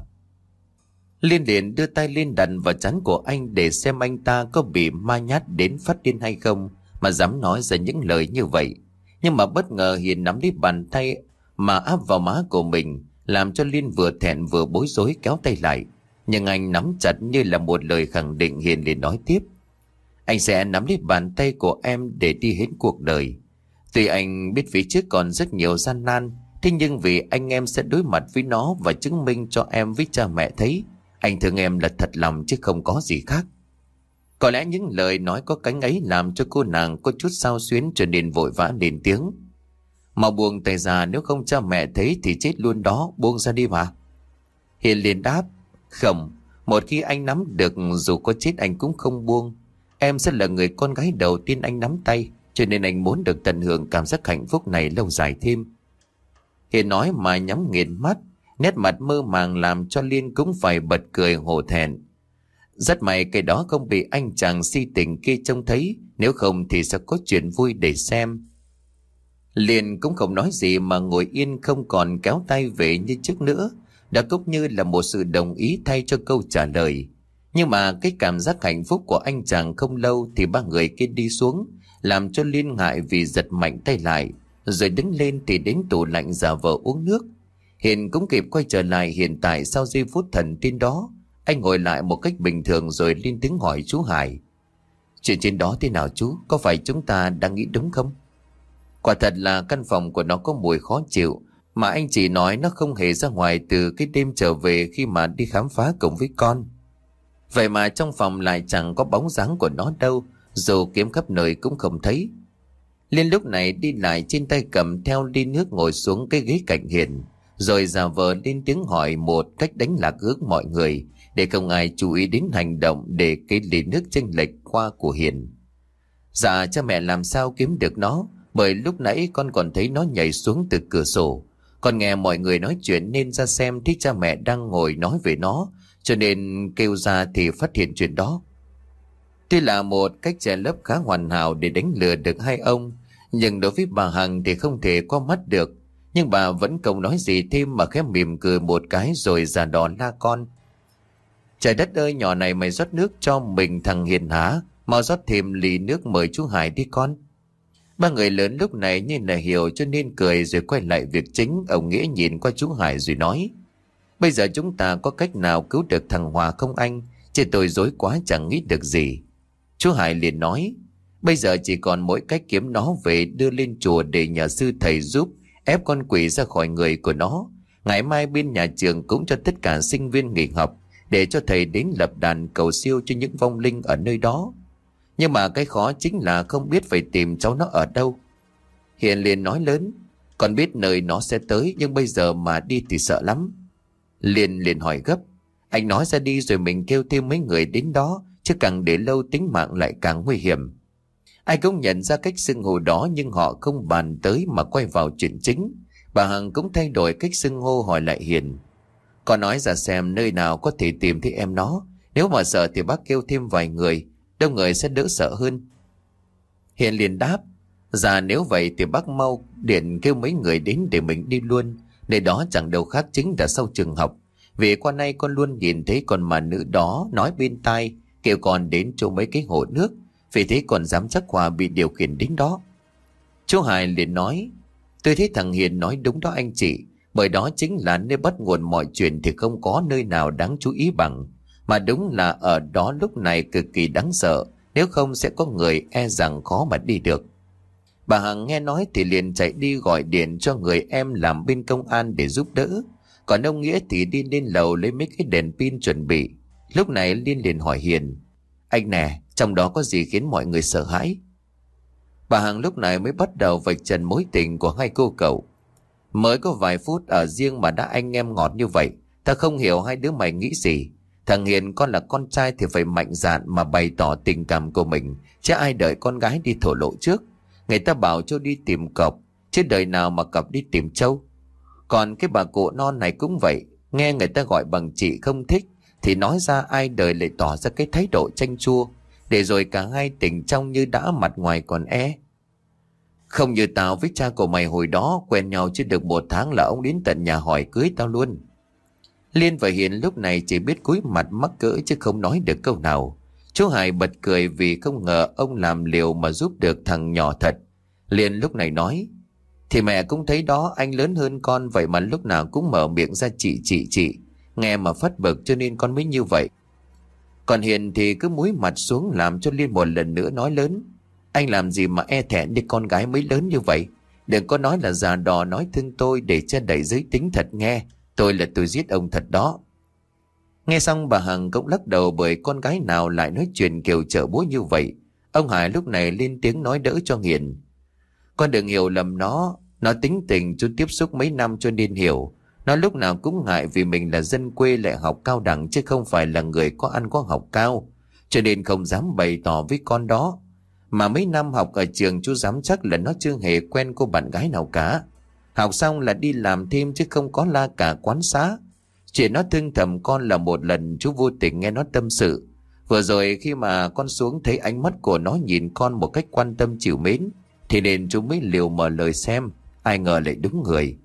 Liên liền đưa tay lên đặt vào trán của anh để xem anh ta có bị ma nhát đến phát điên hay không mà dám nói ra những lời như vậy. Nhưng mà bất ngờ Hiền nắm lấy bàn tay mà áp vào má của mình, làm cho Liên vừa thẹn vừa bối rối kéo tay lại. Nhưng anh nắm chặt như là một lời khẳng định. Hiền liền nói tiếp. Anh sẽ nắm lấy bàn tay của em để đi hết cuộc đời. Tuy anh biết phía trước còn rất nhiều gian nan, thế nhưng vì anh em sẽ đối mặt với nó và chứng minh cho em với cha mẹ thấy anh thương em là thật lòng chứ không có gì khác. Có lẽ những lời nói có cánh ấy làm cho cô nàng có chút xao xuyến cho nên vội vã lên tiếng. Mau buông tay ra, nếu không cha mẹ thấy thì chết luôn đó, buông ra đi mà. Hiền liền đáp. Không, một khi anh nắm được dù có chết anh cũng không buông. Em sẽ là người con gái đầu tiên anh nắm tay, cho nên anh muốn được tận hưởng cảm giác hạnh phúc này lâu dài thêm. Hiền nói mà nhắm nghiền mắt, nét mặt mơ màng làm cho Liên cũng phải bật cười hổ thẹn. Rất may cái đó không bị anh chàng si tình kia trông thấy, nếu không thì sẽ có chuyện vui để xem. Liên cũng không nói gì mà ngồi yên không còn kéo tay về như trước nữa, đã cũng như là một sự đồng ý thay cho câu trả lời. Nhưng mà cái cảm giác hạnh phúc của anh chàng không lâu thì ba người kia đi xuống, làm cho Liên ngại vì giật mạnh tay lại, rồi đứng lên thì đến tủ lạnh giả vờ uống nước. Hiền cũng kịp quay trở lại hiện tại sau giây phút thần tiên đó. Anh ngồi lại một cách bình thường rồi lên tiếng hỏi chú Hải. Chuyện trên đó thế nào chú? Có phải chúng ta đang nghĩ đúng không? Quả thật là căn phòng của nó có mùi khó chịu, mà anh chỉ nói nó không hề ra ngoài từ cái đêm trở về khi mà đi khám phá cùng với con. Vậy mà trong phòng lại chẳng có bóng dáng của nó đâu, dù kiếm khắp nơi cũng không thấy. Liên lúc này đi lại trên tay cầm theo ly nước ngồi xuống cái ghế cạnh Hiền, rồi giả vờ lên tiếng hỏi một cách đánh lạc hướng mọi người, để không ai chú ý đến hành động để cái ly nước chênh lệch qua của Hiền. Dạ cha mẹ làm sao kiếm được nó, bởi lúc nãy con còn thấy nó nhảy xuống từ cửa sổ. Con nghe mọi người nói chuyện nên ra xem thấy cha mẹ đang ngồi nói về nó, cho nên kêu ra thì phát hiện chuyện đó. Tuy là một cách che lấp khá hoàn hảo để đánh lừa được hai ông, nhưng đối với bà Hằng thì không thể qua mắt được. Nhưng bà vẫn không nói gì thêm mà khẽ mỉm cười một cái rồi già đò la con. Trời đất ơi, nhỏ này mày rót nước cho mình thằng Hiền hả? Mau rót thêm ly nước mời chú Hải đi con. Ba người lớn lúc này như là hiểu cho nên cười rồi quay lại việc chính. Ông Nghĩa nhìn qua chú Hải rồi nói. Bây giờ chúng ta có cách nào cứu được thằng Hòa không anh? Chứ tôi dối quá chẳng nghĩ được gì. Chú Hải liền nói. Bây giờ chỉ còn mỗi cách kiếm nó về đưa lên chùa để nhờ sư thầy giúp ép con quỷ ra khỏi người của nó. Ngày mai bên nhà trường cũng cho tất cả sinh viên nghỉ học để cho thầy đến lập đàn cầu siêu cho những vong linh ở nơi đó. Nhưng mà cái khó chính là không biết phải tìm cháu nó ở đâu. Hiền liền nói lớn. Con biết nơi nó sẽ tới, nhưng bây giờ mà đi thì sợ lắm. Liên liền hỏi gấp. Anh nói ra đi rồi mình kêu thêm mấy người đến đó, chứ càng để lâu tính mạng lại càng nguy hiểm. Ai cũng nhận ra cách xưng hô đó, nhưng họ không bàn tới mà quay vào chuyện chính. Bà Hằng cũng thay đổi cách xưng hô, hỏi lại Hiền. Con nói ra xem nơi nào có thể tìm thấy em nó. Nếu mà sợ thì bác kêu thêm vài người, đông người sẽ đỡ sợ hơn. Hiền liền đáp. Dạ nếu vậy thì bác mau điện kêu mấy người đến để mình đi luôn. Nơi đó chẳng đâu khác chính là sau trường học. Vì qua nay con luôn nhìn thấy con mà nữ đó nói bên tai, kêu con đến chỗ mấy cái hồ nước. Vì thế còn dám chắc Hòa bị điều khiển đến đó. Chú Hải liền nói. Tôi thấy thằng Hiền nói đúng đó anh chị. Bởi đó chính là nơi bắt nguồn mọi chuyện, thì không có nơi nào đáng chú ý bằng. Mà đúng là ở đó lúc này cực kỳ đáng sợ. Nếu không sẽ có người e rằng khó mà đi được. Bà Hằng nghe nói thì liền chạy đi gọi điện cho người em làm bên công an để giúp đỡ. Còn ông Nghĩa thì đi lên lầu lấy mấy cái đèn pin chuẩn bị. Lúc này Liên liền hỏi Hiền. Anh nè, trong đó có gì khiến mọi người sợ hãi? Bà Hằng lúc này mới bắt đầu vạch trần mối tình của hai cô cậu. Mới có vài phút ở riêng mà đã anh em ngọt như vậy. Ta không hiểu hai đứa mày nghĩ gì. Thằng Hiền con là con trai thì phải mạnh dạn mà bày tỏ tình cảm của mình, chứ ai đợi con gái đi thổ lộ trước. Người ta bảo Châu đi tìm cọp, chứ đời nào mà cọp đi tìm Châu. Còn cái bà cụ non này cũng vậy. Nghe người ta gọi bằng chị không thích, thì nói ra ai đời lại tỏ ra cái thái độ chanh chua, để rồi cả hai tình trong như đã mặt ngoài còn e. Không như tao với cha của mày hồi đó, quen nhau chưa được một tháng là ông đến tận nhà hỏi cưới tao luôn. Liên và Hiền lúc này chỉ biết cúi mặt mắc cỡ chứ không nói được câu nào. Chú Hải bật cười vì không ngờ ông làm liều mà giúp được thằng nhỏ thật. Liên lúc này nói. Thì mẹ cũng thấy đó, anh lớn hơn con vậy mà lúc nào cũng mở miệng ra chị chị chị. Nghe mà phất bực cho nên con mới như vậy. Còn Hiền thì cứ múi mặt xuống làm cho Liên một lần nữa nói lớn. Anh làm gì mà e thẹn đi, con gái mới lớn như vậy. Đừng có nói là già đò nói thương tôi để che đậy giới tính thật nghe. Tôi là tôi giết ông thật đó. Nghe xong bà Hằng cũng lắc đầu, bởi con gái nào lại nói chuyện kiểu chợ búa như vậy. Ông Hải lúc này lên tiếng nói đỡ cho Hiền. Con đừng hiểu lầm nó. Nó tính tình chú tiếp xúc mấy năm cho nên hiểu. Nó lúc nào cũng ngại vì mình là dân quê lại học cao đẳng, chứ không phải là người có ăn có học cao. Cho nên không dám bày tỏ với con đó. Mà mấy năm học ở trường chú dám chắc là nó chưa hề quen cô bạn gái nào cả. Học xong là đi làm thêm chứ không có la cả quán xá. Chuyện nó thương thầm con là một lần chú vô tình nghe nó tâm sự. Vừa rồi khi mà con xuống thấy ánh mắt của nó nhìn con một cách quan tâm chịu mến, thì nên chú mới liều mở lời xem. Ai ngờ lại đúng người.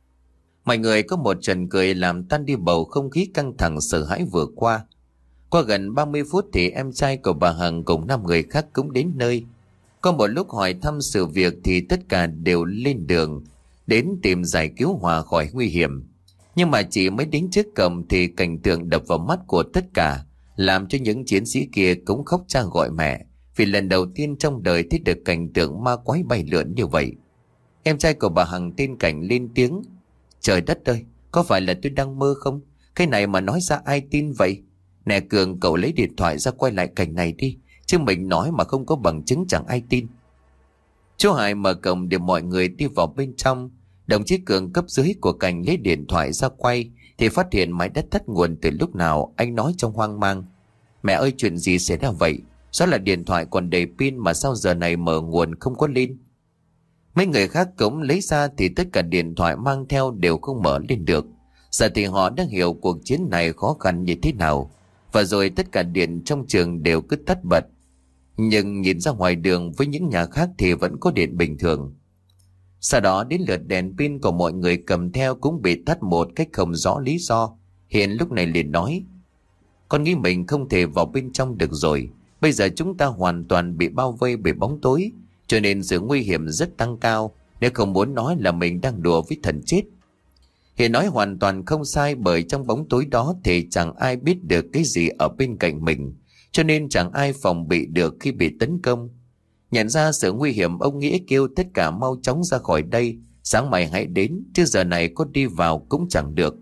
Mọi người có một trận cười làm tan đi bầu không khí căng thẳng sợ hãi vừa qua. Qua gần ba mươi phút thì em trai của bà Hằng cùng năm người khác cũng đến nơi. Có một lúc hỏi thăm sự việc thì tất cả đều lên đường đến tìm giải cứu Hòa khỏi nguy hiểm. Nhưng mà chỉ mới đến trước cổng thì cảnh tượng đập vào mắt của tất cả, làm cho những chiến sĩ kia cũng khóc cha gọi mẹ, vì lần đầu tiên trong đời thấy được cảnh tượng ma quái bay lượn như vậy. Em trai của bà Hằng tên Cảnh lên tiếng. Trời đất ơi, có phải là tôi đang mơ không? Cái này mà nói ra ai tin vậy? Nè Cường, cậu lấy điện thoại ra quay lại cảnh này đi, chứ mình nói mà không có bằng chứng chẳng ai tin. Chú Hải mở cổng để mọi người đi vào bên trong. Đồng chí Cường cấp dưới của Cảnh lấy điện thoại ra quay thì phát hiện máy đất tắt nguồn từ lúc nào. Anh nói trong hoang mang. Mẹ ơi, chuyện gì xảy ra vậy? Sao là điện thoại còn đầy pin mà sao giờ này mở nguồn không có lên? Mấy người khác cũng lấy ra thì tất cả điện thoại mang theo đều không mở lên được. Giờ thì họ đã hiểu cuộc chiến này khó khăn như thế nào. Và rồi tất cả điện trong trường đều cứ tắt bật. Nhưng nhìn ra ngoài đường với những nhà khác thì vẫn có điện bình thường. Sau đó đến lượt đèn pin của mọi người cầm theo cũng bị tắt một cách không rõ lý do. Hiền lúc này liền nói. Con nghĩ mình không thể vào bên trong được rồi. Bây giờ chúng ta hoàn toàn bị bao vây bởi bóng tối, cho nên sự nguy hiểm rất tăng cao. Nếu không muốn nói là mình đang đùa với thần chết. Hiền nói hoàn toàn không sai, bởi trong bóng tối đó thì chẳng ai biết được cái gì ở bên cạnh mình, cho nên chẳng ai phòng bị được khi bị tấn công. Nhận ra sự nguy hiểm, ông Nghĩa kêu tất cả mau chóng ra khỏi đây. Sáng mai hãy đến, chứ giờ này có đi vào cũng chẳng được.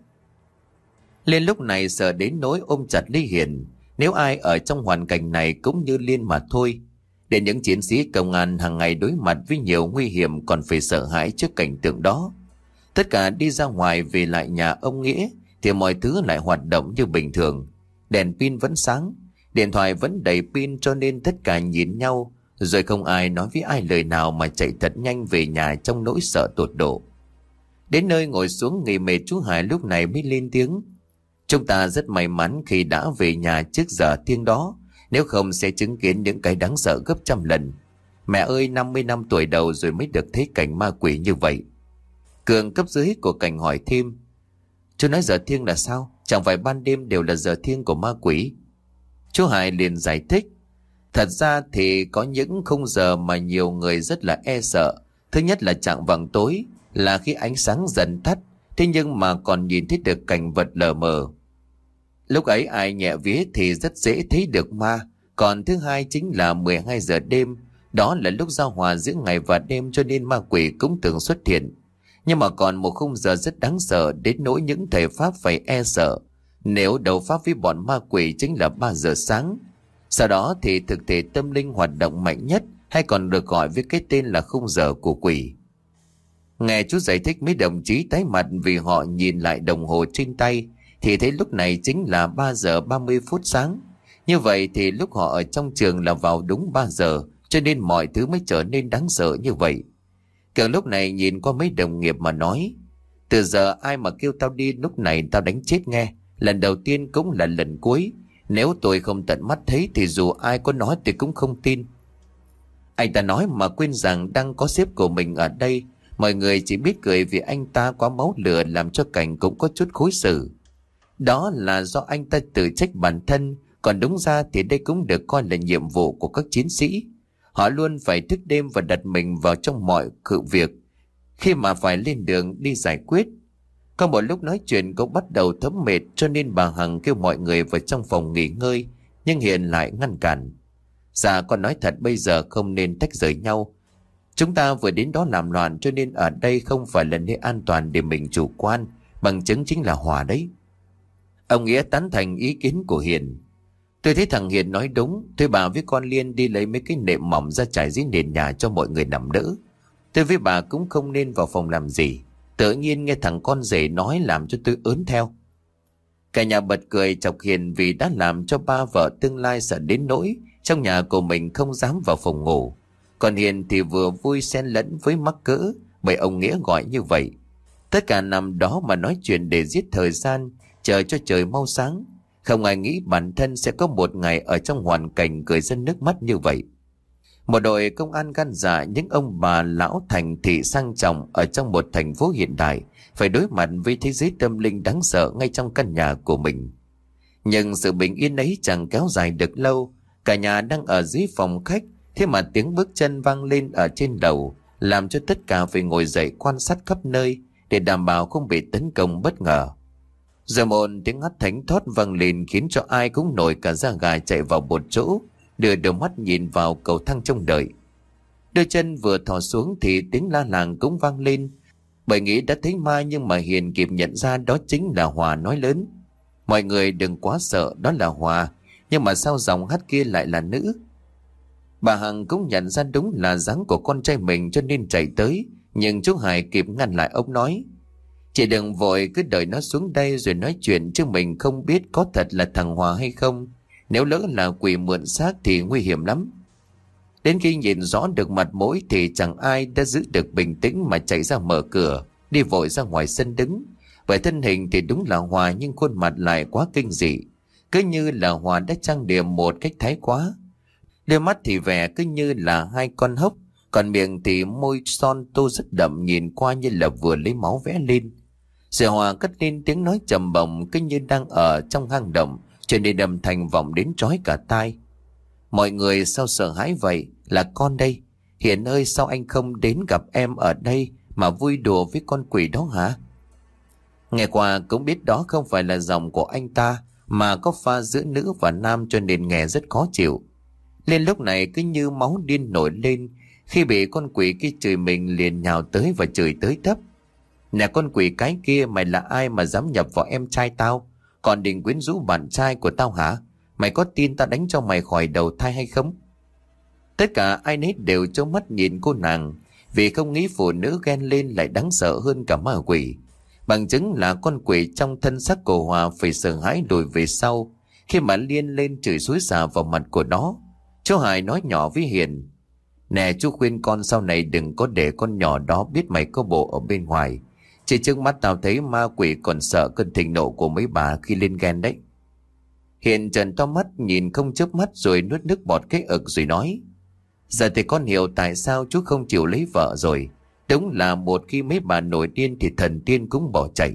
Liên lúc này sợ đến nỗi ôm chặt lấy Hiền. Nếu ai ở trong hoàn cảnh này cũng như Liên mà thôi. Để những chiến sĩ công an hàng ngày đối mặt với nhiều nguy hiểm còn phải sợ hãi trước cảnh tượng đó. Tất cả đi ra ngoài về lại nhà ông Nghĩa thì mọi thứ lại hoạt động như bình thường. Đèn pin vẫn sáng, điện thoại vẫn đầy pin, cho nên tất cả nhìn nhau rồi không ai nói với ai lời nào mà chạy thật nhanh về nhà trong nỗi sợ tột độ. Đến nơi ngồi xuống nghỉ mệt, chú Hải lúc này mới lên tiếng: "Chúng ta rất may mắn khi đã về nhà trước giờ tiếng đó, nếu không sẽ chứng kiến những cái đáng sợ gấp trăm lần. Mẹ ơi, năm mươi năm tuổi đầu rồi mới được thấy cảnh ma quỷ như vậy." Cường cấp dưới của Cảnh hỏi thêm: "Chú nói giờ thiêng là sao? Chẳng phải ban đêm đều là giờ thiêng của ma quỷ?" Chú Hải liền giải thích: "Thật ra thì có những khung giờ mà nhiều người rất là e sợ. Thứ nhất là chạng vạng tối, là khi ánh sáng dần tắt, thế nhưng mà còn nhìn thấy được cảnh vật lờ mờ. Lúc ấy ai nhẹ vía thì rất dễ thấy được ma. Còn thứ hai chính là mười hai giờ đêm, đó là lúc giao hòa giữa ngày và đêm, cho nên ma quỷ cũng thường xuất hiện. Nhưng mà còn một khung giờ rất đáng sợ đến nỗi những thầy Pháp phải e sợ. Nếu đấu pháp với bọn ma quỷ chính là ba giờ sáng. Sau đó thì thực thể tâm linh hoạt động mạnh nhất, hay còn được gọi với cái tên là khung giờ của quỷ." Nghe chú giải thích, mấy đồng chí tái mặt vì họ nhìn lại đồng hồ trên tay thì thấy lúc này chính là ba giờ ba mươi phút sáng. Như vậy thì lúc họ ở trong trường là vào đúng ba giờ, cho nên mọi thứ mới trở nên đáng sợ như vậy. Cường lúc này nhìn qua mấy đồng nghiệp mà nói: "Từ giờ ai mà kêu tao đi lúc này tao đánh chết nghe. Lần đầu tiên cũng là lần cuối. Nếu tôi không tận mắt thấy thì dù ai có nói tôi cũng không tin." Anh ta nói mà quên rằng đang có sếp của mình ở đây. Mọi người chỉ biết cười vì anh ta quá máu lửa, làm cho Cảnh cũng có chút khối xử. Đó là do anh ta tự trách bản thân, còn đúng ra thì đây cũng được coi là nhiệm vụ của các chiến sĩ. Họ luôn phải thức đêm và đặt mình vào trong mọi sự việc khi mà phải lên đường đi giải quyết. Có một lúc nói chuyện cũng bắt đầu thấm mệt, cho nên bà Hằng kêu mọi người vào trong phòng nghỉ ngơi, nhưng Hiền lại ngăn cản: "Dạ con nói thật, bây giờ không nên tách rời nhau. Chúng ta vừa đến đó làm loạn, cho nên ở đây không phải là nơi an toàn để mình chủ quan. Bằng chứng chính là Hòa đấy." Ông Nghĩa tán thành ý kiến của Hiền: "Tôi thấy thằng Hiền nói đúng. Tôi bà với con Liên đi lấy mấy cái nệm mỏng ra trải dưới nền nhà cho mọi người nằm đỡ. Tôi với bà cũng không nên vào phòng làm gì. Tự nhiên nghe thằng con rể nói làm cho tôi ớn theo." Cả nhà bật cười chọc Hiền vì đã làm cho ba vợ tương lai sợ đến nỗi trong nhà của mình không dám vào phòng ngủ. Còn Hiền thì vừa vui xen lẫn với mắc cỡ bởi ông Nghĩa gọi như vậy. Tất cả nằm đó mà nói chuyện để giết thời gian, chờ cho trời mau sáng. Không ai nghĩ bản thân sẽ có một ngày ở trong hoàn cảnh cười dân nước mắt như vậy. Một đội công an gan dạ, những ông bà lão thành thị sang trọng ở trong một thành phố hiện đại, phải đối mặt với thế giới tâm linh đáng sợ ngay trong căn nhà của mình. Nhưng sự bình yên ấy chẳng kéo dài được lâu. Cả nhà đang ở dưới phòng khách, thế mà tiếng bước chân vang lên ở trên lầu, làm cho tất cả phải ngồi dậy quan sát khắp nơi để đảm bảo không bị tấn công bất ngờ. Giờ một tiếng hắt thánh thót vang lên khiến cho ai cũng nổi cả da gà, chạy vào một chỗ, đưa đôi mắt nhìn vào cầu thang trông đợi. Đôi chân vừa thò xuống thì tiếng la làng cũng vang lên. Bởi nghĩ đã thấy ma, nhưng mà Hiền kịp nhận ra đó chính là Hòa nói lớn: "Mọi người đừng quá sợ, đó là Hòa. Nhưng mà sao giọng hát kia lại là nữ?" Bà Hằng cũng nhận ra đúng là dáng của con trai mình, cho nên chạy tới. Nhưng chú Hải kịp ngăn lại ông, nói: "Chị đừng vội, cứ đợi nó xuống đây rồi nói chuyện, chứ mình không biết có thật là thằng Hòa hay không. Nếu lỡ là quỷ mượn xác thì nguy hiểm lắm." Đến khi nhìn rõ được mặt mũi thì chẳng ai đã giữ được bình tĩnh mà chạy ra mở cửa, đi vội ra ngoài sân đứng. Bởi thân hình thì đúng là Hòa, nhưng khuôn mặt lại quá kinh dị, cứ như là Hòa đã trang điểm một cách thái quá. Đôi mắt thì vẻ cứ như là hai con hốc, còn miệng thì môi son tô rất đậm, nhìn qua như là vừa lấy máu vẽ lên. Rồi Hòa cất lên tiếng nói trầm bổng, cứ như đang ở trong hang động, cho nên âm thanh vọng đến chói cả tai: "Mọi người sao sợ hãi vậy? Là con đây. Hiền ơi, sao anh không đến gặp em ở đây mà vui đùa với con quỷ đó hả?" Nghe qua cũng biết đó không phải là giọng của anh ta, mà có pha giữa nữ và nam, cho nên nghe rất khó chịu. Lên lúc này cứ như máu điên nổi lên khi bị con quỷ kia chửi mình, liền nhào tới và chửi tới tấp: "Nè con quỷ cái kia, mày là ai mà dám nhập vào em trai tao? Còn định quyến rũ bạn trai của tao hả? Mày có tin tao đánh cho mày khỏi đầu thai hay không?" Tất cả ai nấy đều trố mắt nhìn cô nàng, vì không nghĩ phụ nữ ghen lên lại đáng sợ hơn cả ma quỷ. Bằng chứng là con quỷ trong thân xác của Hòa phải sợ hãi lùi về sau khi mà Liên lên chửi xối xả vào mặt của nó. Chú Hải nói nhỏ với Hiền: "Nè, chú khuyên con sau này đừng có để con nhỏ đó biết mày có bộ ở bên ngoài. Chỉ trước mắt tao thấy ma quỷ còn sợ cơn thịnh nộ của mấy bà khi lên ghen đấy." Hiền trợn to mắt nhìn không chớp mắt rồi nuốt nước bọt cái ực rồi nói: "Giờ thì con hiểu tại sao chú không chịu lấy vợ rồi. Đúng là một khi mấy bà nổi điên thì thần tiên cũng bỏ chạy."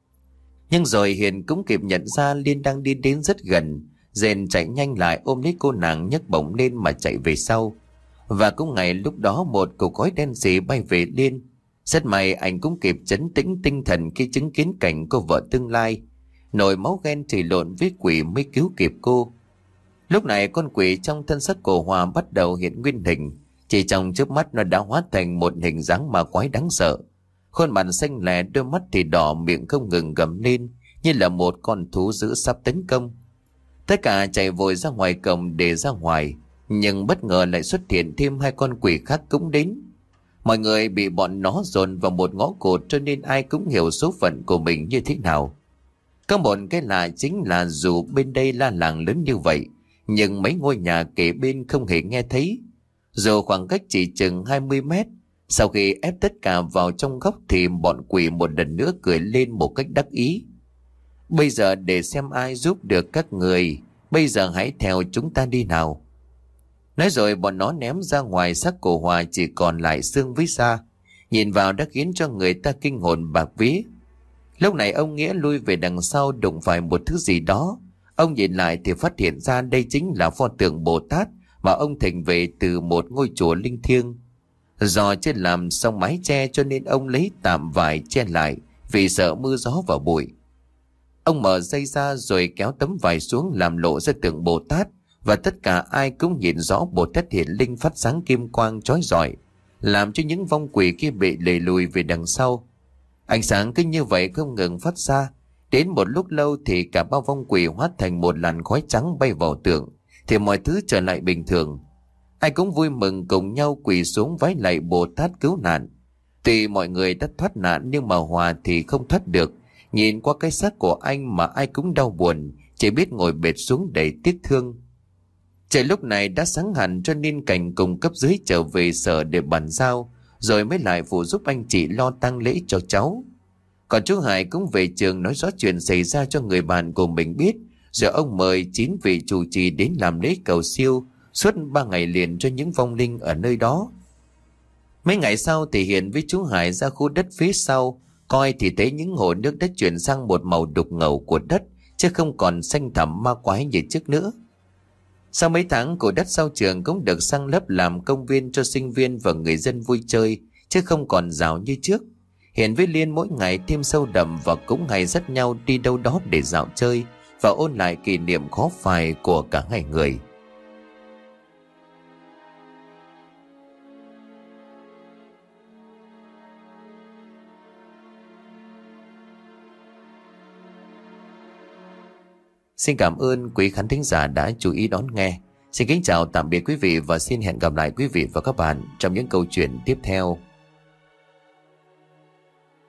Nhưng rồi Hiền cũng kịp nhận ra Liên đang đi đến rất gần, rèn chạy nhanh lại ôm lấy cô nàng nhấc bổng lên mà chạy về sau. Và cũng ngay lúc đó một cục khói đen sì bay về Liên. Rất may anh cũng kịp trấn tĩnh tinh thần khi chứng kiến cảnh cô vợ tương lai. Nổi máu ghen chửi lộn với quỷ mới cứu kịp cô. Lúc này con quỷ trong thân xác của Hòa bắt đầu hiện nguyên hình. Chỉ trong chớp mắt nó đã hóa thành một hình dáng ma quái đáng sợ. Khuôn mặt xanh lè, đôi mắt thì đỏ, miệng không ngừng gầm lên như là một con thú dữ sắp tấn công. Tất cả chạy vội ra ngoài cổng để ra ngoài, nhưng bất ngờ lại xuất hiện thêm hai con quỷ khác cũng đến. Mọi người bị bọn nó dồn vào một ngõ cụt, cho nên ai cũng hiểu số phận của mình như thế nào. Có một cái lạ chính là dù bên đây la làng lớn như vậy, nhưng mấy ngôi nhà kề bên không hề nghe thấy. Dù khoảng cách chỉ chừng hai mươi mét, sau khi ép tất cả vào trong góc thì bọn quỷ một lần nữa cười lên một cách đắc ý. "Bây giờ để xem ai giúp được các người, bây giờ hãy theo chúng ta đi nào." Nói rồi bọn nó ném ra ngoài xác của Hòa chỉ còn lại xương với da. Nhìn vào đã khiến cho người ta kinh hồn bạt vía. Lúc này ông Nghĩa lui về đằng sau đụng phải một thứ gì đó. Ông nhìn lại thì phát hiện ra đây chính là pho tượng Bồ Tát mà ông thỉnh về từ một ngôi chùa linh thiêng. Do chưa làm xong mái che cho nên ông lấy tạm vải che lại vì sợ mưa gió và bụi. Ông mở dây ra rồi kéo tấm vải xuống làm lộ ra tượng Bồ Tát, và tất cả ai cũng nhìn rõ Bồ Tát hiện linh phát sáng kim quang chói rọi, làm cho những vong quỷ kia bị đẩy lùi về đằng sau. Ánh sáng cứ như vậy không ngừng phát ra. Đến một lúc lâu thì cả bao vong quỷ hóa thành một làn khói trắng bay vào tượng, thì mọi thứ trở lại bình thường. Ai cũng vui mừng cùng nhau quỳ xuống vái lạy Bồ Tát cứu nạn. Tuy mọi người đã thoát nạn nhưng mà Hòa thì không thoát được. Nhìn qua cái xác của anh mà ai cũng đau buồn, chỉ biết ngồi bệt xuống đầy tiếc thương. Trời lúc này đã sáng hẳn cho nên Cảnh cùng cấp dưới trở về sở để bàn giao, rồi mới lại phụ giúp anh chị lo tang lễ cho cháu. Còn chú Hải cũng về trường nói rõ chuyện xảy ra cho người bạn của mình biết, rồi ông mời chín vị chủ trì đến làm lễ cầu siêu suốt ba ngày liền cho những vong linh ở nơi đó. Mấy ngày sau thì Hiền với chú Hải ra khu đất phía sau coi thì thấy những hồ nước đã chuyển sang một màu đục ngầu của đất, chứ không còn xanh thẳm ma quái như trước nữa. Sau mấy tháng, cổ đất sau trường cũng được sang lấp làm công viên cho sinh viên và người dân vui chơi, chứ không còn rào như trước. Hiền với Liên mỗi ngày thêm sâu đậm và cũng ngày dắt nhau đi đâu đó để dạo chơi và ôn lại kỷ niệm khó phai của cả hai người. Xin cảm ơn quý khán thính giả đã chú ý đón nghe. Xin kính chào tạm biệt quý vị và xin hẹn gặp lại quý vị và các bạn trong những câu chuyện tiếp theo.